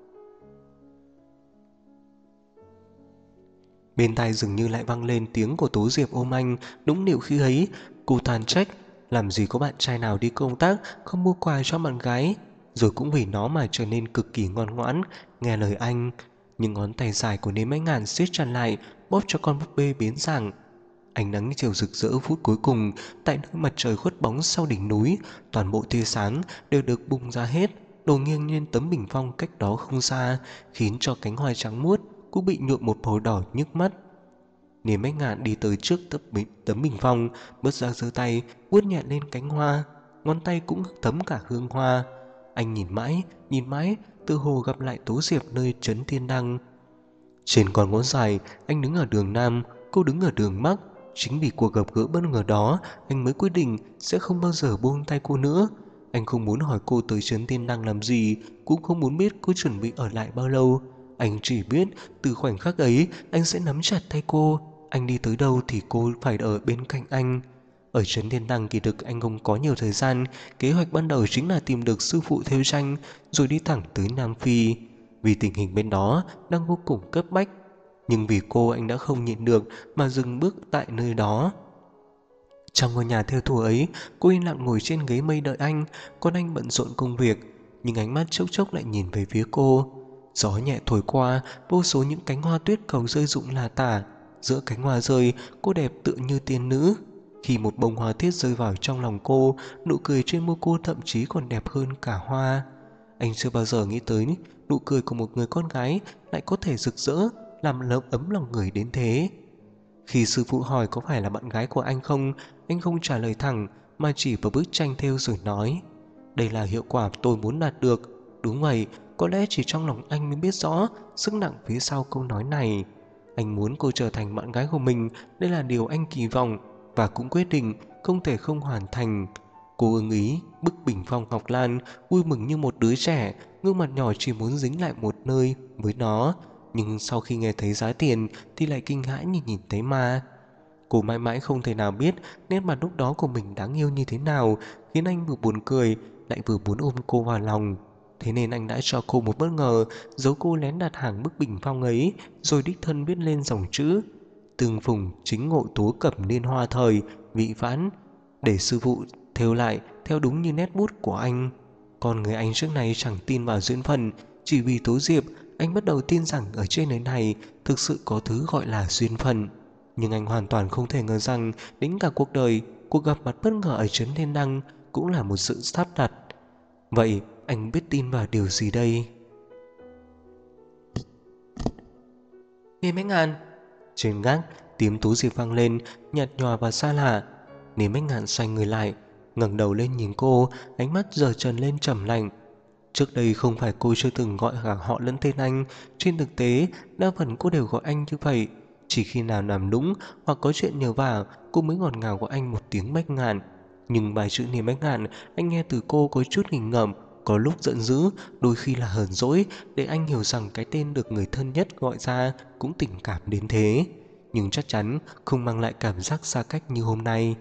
Bên tai dường như lại vang lên tiếng của Tố Diệp ôm anh. Đúng điệu khi ấy, cô than trách, làm gì có bạn trai nào đi công tác không mua quà cho bạn gái, rồi cũng vì nó mà trở nên cực kỳ ngoan ngoãn nghe lời anh. Nhưng ngón tay dài của Nếm Ánh Ngàn siết chặt lại, bóp cho con búp bê biến dạng. Ánh nắng chiều rực rỡ phút cuối cùng, tại nơi mặt trời khuất bóng sau đỉnh núi, toàn bộ tia sáng đều được bung ra hết, đổ nghiêng lên tấm bình phong cách đó không xa, khiến cho cánh hoa trắng muốt cũng bị nhuộm một màu đỏ nhức mắt. Niềm Bách Ngạn đi tới trước tấm bình phong, bước ra giơ tay vuốt nhẹ lên cánh hoa, ngón tay cũng thấm cả hương hoa. Anh nhìn mãi, tự hồ gặp lại Tố Diệp nơi trấn Thiên Đăng. Trên con ngón dài, anh đứng ở đường Nam, cô đứng ở đường Bắc. Chính vì cuộc gặp gỡ bất ngờ đó, anh mới quyết định sẽ không bao giờ buông tay cô nữa. Anh không muốn hỏi cô tới trấn Thiên Đăng làm gì, cũng không muốn biết cô chuẩn bị ở lại bao lâu. Anh chỉ biết từ khoảnh khắc ấy anh sẽ nắm chặt tay cô. Anh đi tới đâu thì cô phải ở bên cạnh anh. Ở trấn Thiên Đăng kỳ thực anh không có nhiều thời gian. Kế hoạch ban đầu chính là tìm được sư phụ thêu tranh, rồi đi thẳng tới Nam Phi. Vì tình hình bên đó đang vô cùng cấp bách, nhưng vì cô anh đã không nhịn được mà dừng bước tại nơi đó. Trong ngôi nhà theo thùa ấy, cô yên lặng ngồi trên ghế mây đợi anh, còn anh bận rộn công việc, nhưng ánh mắt chốc chốc lại nhìn về phía cô. Gió nhẹ thổi qua, vô số những cánh hoa tuyết cầu rơi rụng lả tả. Giữa cánh hoa rơi, cô đẹp tựa như tiên nữ. Khi một bông hoa tiết rơi vào trong lòng cô, nụ cười trên môi cô thậm chí còn đẹp hơn cả hoa. Anh chưa bao giờ nghĩ tới nụ cười của một người con gái lại có thể rực rỡ, làm ấm lòng người đến thế. Khi sư phụ hỏi có phải là bạn gái của anh không trả lời thẳng mà chỉ vào bức tranh thêu rồi nói: đây là hiệu quả tôi muốn đạt được. Đúng vậy, có lẽ chỉ trong lòng anh mới biết rõ sức nặng phía sau câu nói này. Anh muốn cô trở thành bạn gái của mình, đây là điều anh kỳ vọng và cũng quyết định không thể không hoàn thành. Cô ưng ý bức bình phong ngọc lan, vui mừng như một đứa trẻ, gương mặt nhỏ chỉ muốn dính lại một nơi với nó. Nhưng sau khi nghe thấy giá tiền thì lại kinh hãi như nhìn thấy ma. Cô mãi mãi không thể nào biết nét mặt lúc đó của mình đáng yêu như thế nào, khiến anh vừa buồn cười lại vừa muốn ôm cô vào lòng. Thế nên anh đã cho cô một bất ngờ, giấu cô lén đặt hàng bức bình phong ấy, rồi đích thân viết lên dòng chữ: Tương phùng chính ngộ tố cẩm niên hoa thời, vị vãn, để sư phụ thêu lại theo đúng như nét bút của anh. Còn người anh trước này chẳng tin vào duyên phận, chỉ vì Tố Diệp, anh bắt đầu tin rằng ở trên đời này thực sự có thứ gọi là duyên phận. Nhưng anh hoàn toàn không thể ngờ rằng đến cả cuộc đời, cuộc gặp mặt bất ngờ ở trấn Thiên Đăng cũng là một sự sắp đặt. Vậy anh biết tin vào điều gì đây? Nếm Bách Ngạn. Trên gác, tiếng Tú Diệp vang lên, nhạt nhòa và xa lạ. Nếm Bách Ngạn xoay người lại, ngẩng đầu lên nhìn cô, ánh mắt giờ trần lên trầm lạnh. Trước đây không phải cô chưa từng gọi cả họ lẫn tên anh, trên thực tế đa phần cô đều gọi anh như vậy. Chỉ khi nào làm nũng hoặc có chuyện nhờ vả, cô mới ngọt ngào gọi anh một tiếng Bách Ngạn. Nhưng bài chữ Niềm Bách Ngạn anh nghe từ cô có chút nghịch ngợm, có lúc giận dữ, đôi khi là hờn dỗi, để anh hiểu rằng cái tên được người thân nhất gọi ra cũng tình cảm đến thế. Nhưng chắc chắn không mang lại cảm giác xa cách như hôm nay.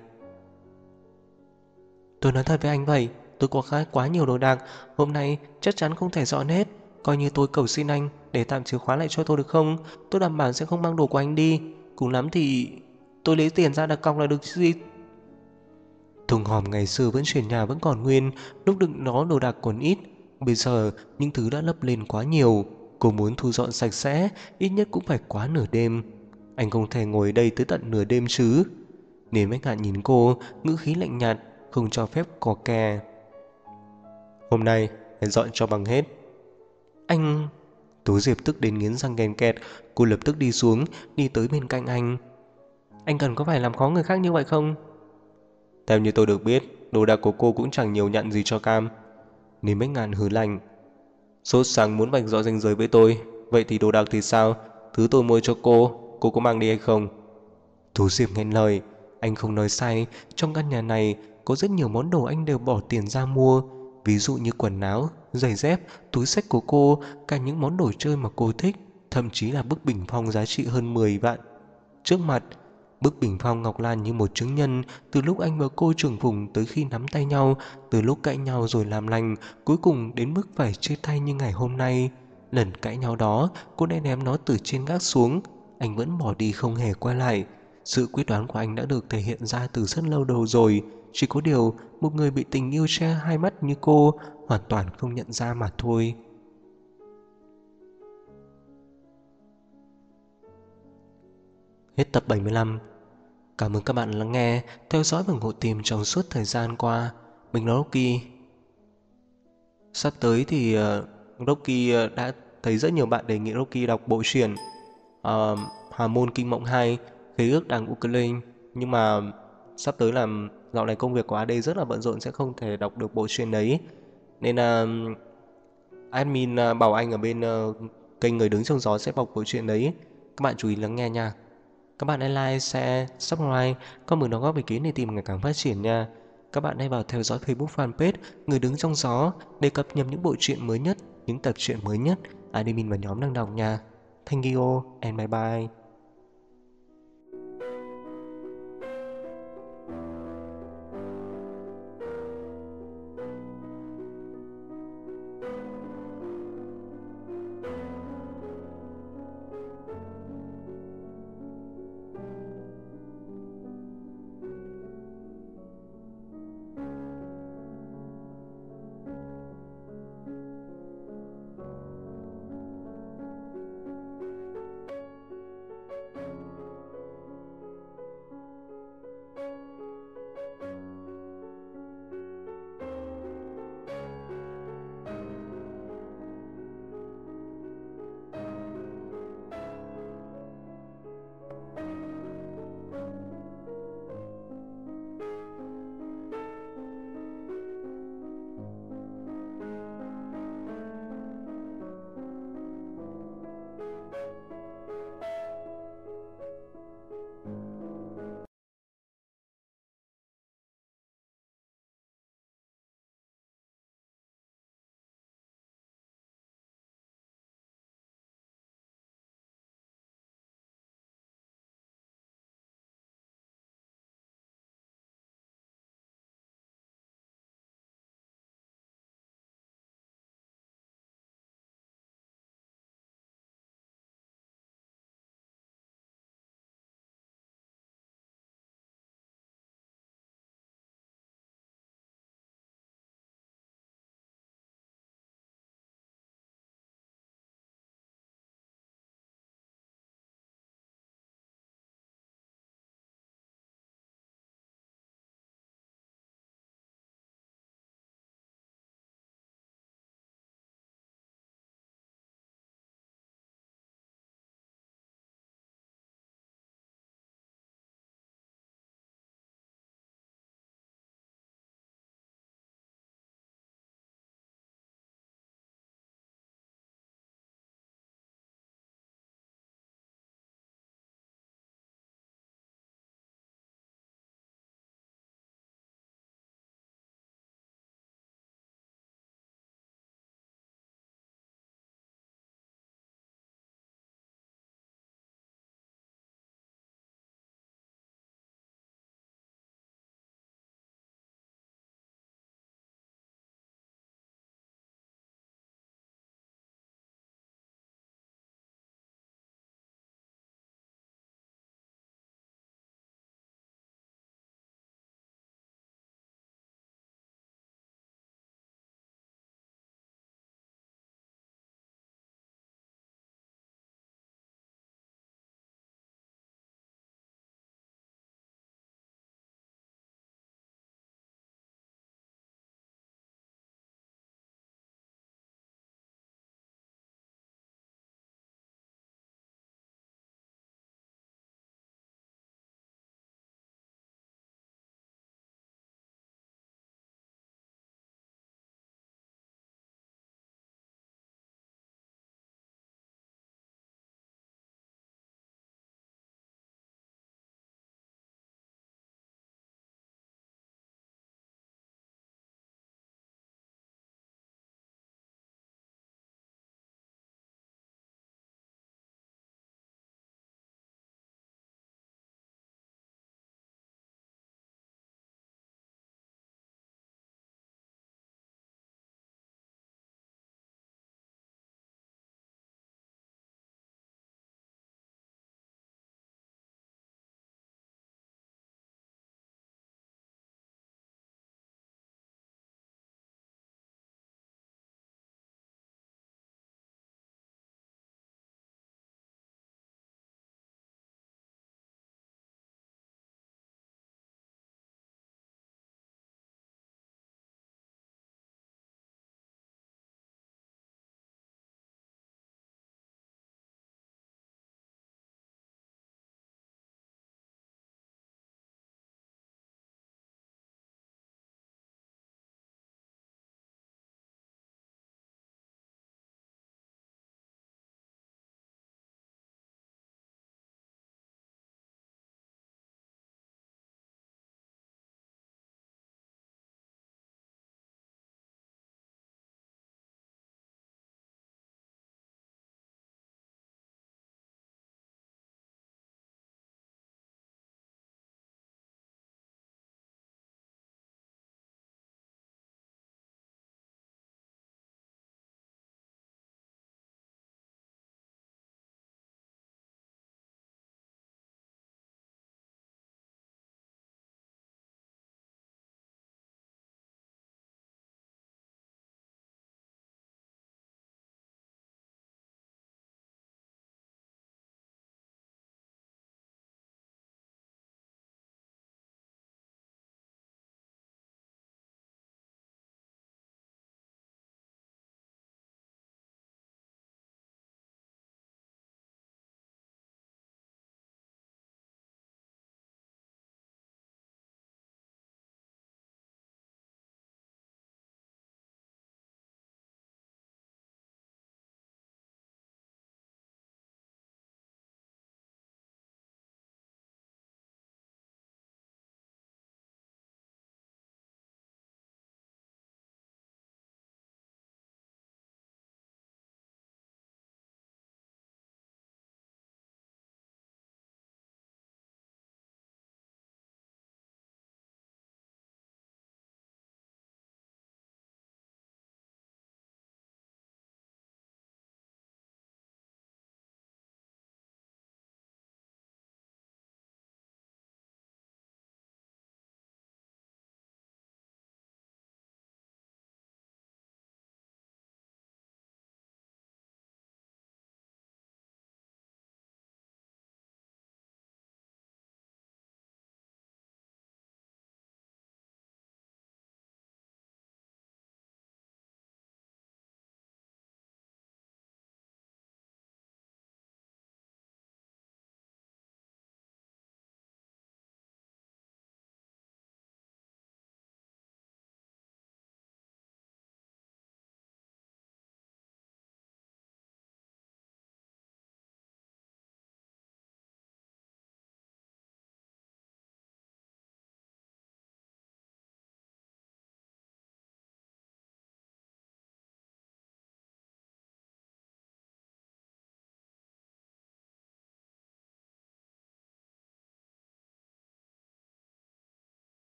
Tôi nói thật với anh vậy, tôi có quá nhiều đồ đạc, hôm nay chắc chắn không thể dọn hết. Coi như tôi cầu xin anh để tạm chìa khóa lại cho tôi được không? Tôi đảm bảo sẽ không mang đồ của anh đi. Cùng lắm thì tôi lấy tiền ra đặt cọc là được chứ gì. Thùng hòm ngày xưa vẫn chuyển nhà vẫn còn nguyên, lúc đựng nó đồ đạc còn ít. Bây giờ những thứ đã lấp lên quá nhiều. Cô muốn thu dọn sạch sẽ, ít nhất cũng phải quá nửa đêm. Anh không thể ngồi đây tới tận nửa đêm chứ. Nên Bách Ngạn nhìn cô, ngữ khí lạnh nhạt, không cho phép cò kè. Hôm nay phải dọn cho bằng hết. Anh... Tú Diệp tức đến nghiến răng kèn kẹt. Cô lập tức đi xuống, đi tới bên cạnh anh. Anh cần có phải làm khó người khác như vậy không? Theo như tôi được biết, đồ đạc của cô cũng chẳng nhiều nhận gì cho cam. Nên Bách Ngạn hừ lạnh. Sốt sáng muốn vạch rõ ranh giới với tôi. Vậy thì đồ đạc thì sao? Thứ tôi mua cho cô có mang đi hay không? Tú Diệp nghẹn lời. Anh không nói sai, trong căn nhà này có rất nhiều món đồ anh đều bỏ tiền ra mua. Ví dụ như quần áo, giày dép, túi xách của cô, cả những món đồ chơi mà cô thích, thậm chí là bức bình phong giá trị hơn 10 vạn. Trước mặt, bức bình phong ngọc lan như một chứng nhân, từ lúc anh và cô trưởng vùng tới khi nắm tay nhau, từ lúc cãi nhau rồi làm lành, cuối cùng đến mức phải chia tay như ngày hôm nay. Lần cãi nhau đó, cô đã ném nó từ trên gác xuống, anh vẫn bỏ đi không hề quay lại. Sự quyết đoán của anh đã được thể hiện ra từ rất lâu đầu rồi, chỉ có điều một người bị tình yêu che hai mắt như cô hoàn toàn không nhận ra mà thôi. Hết tập 75. Cảm ơn các bạn lắng nghe, theo dõi và ủng hộ tìm trong suốt thời gian qua. Mình là Rocky. Sắp tới thì Rocky đã thấy rất nhiều bạn đề nghị Rocky đọc bộ truyện Hà Môn Kinh Mộng 2, Khế ước đằng Ukulele. Nhưng mà sắp tới là dạo này công việc của AD rất là bận rộn, sẽ không thể đọc được bộ truyện đấy. Nên là admin bảo anh ở bên kênh Người Đứng Trong Gió sẽ bọc bộ truyện đấy. Các bạn chú ý lắng nghe nha. Các bạn hãy like, share, subscribe, comment đóng góp ý kiến để team ngày càng phát triển nha. Các bạn hãy vào theo dõi Facebook fanpage Người Đứng Trong Gió để cập nhật những bộ truyện mới nhất, những tập truyện mới nhất admin và nhóm đang đọc nha. Thank you and bye bye.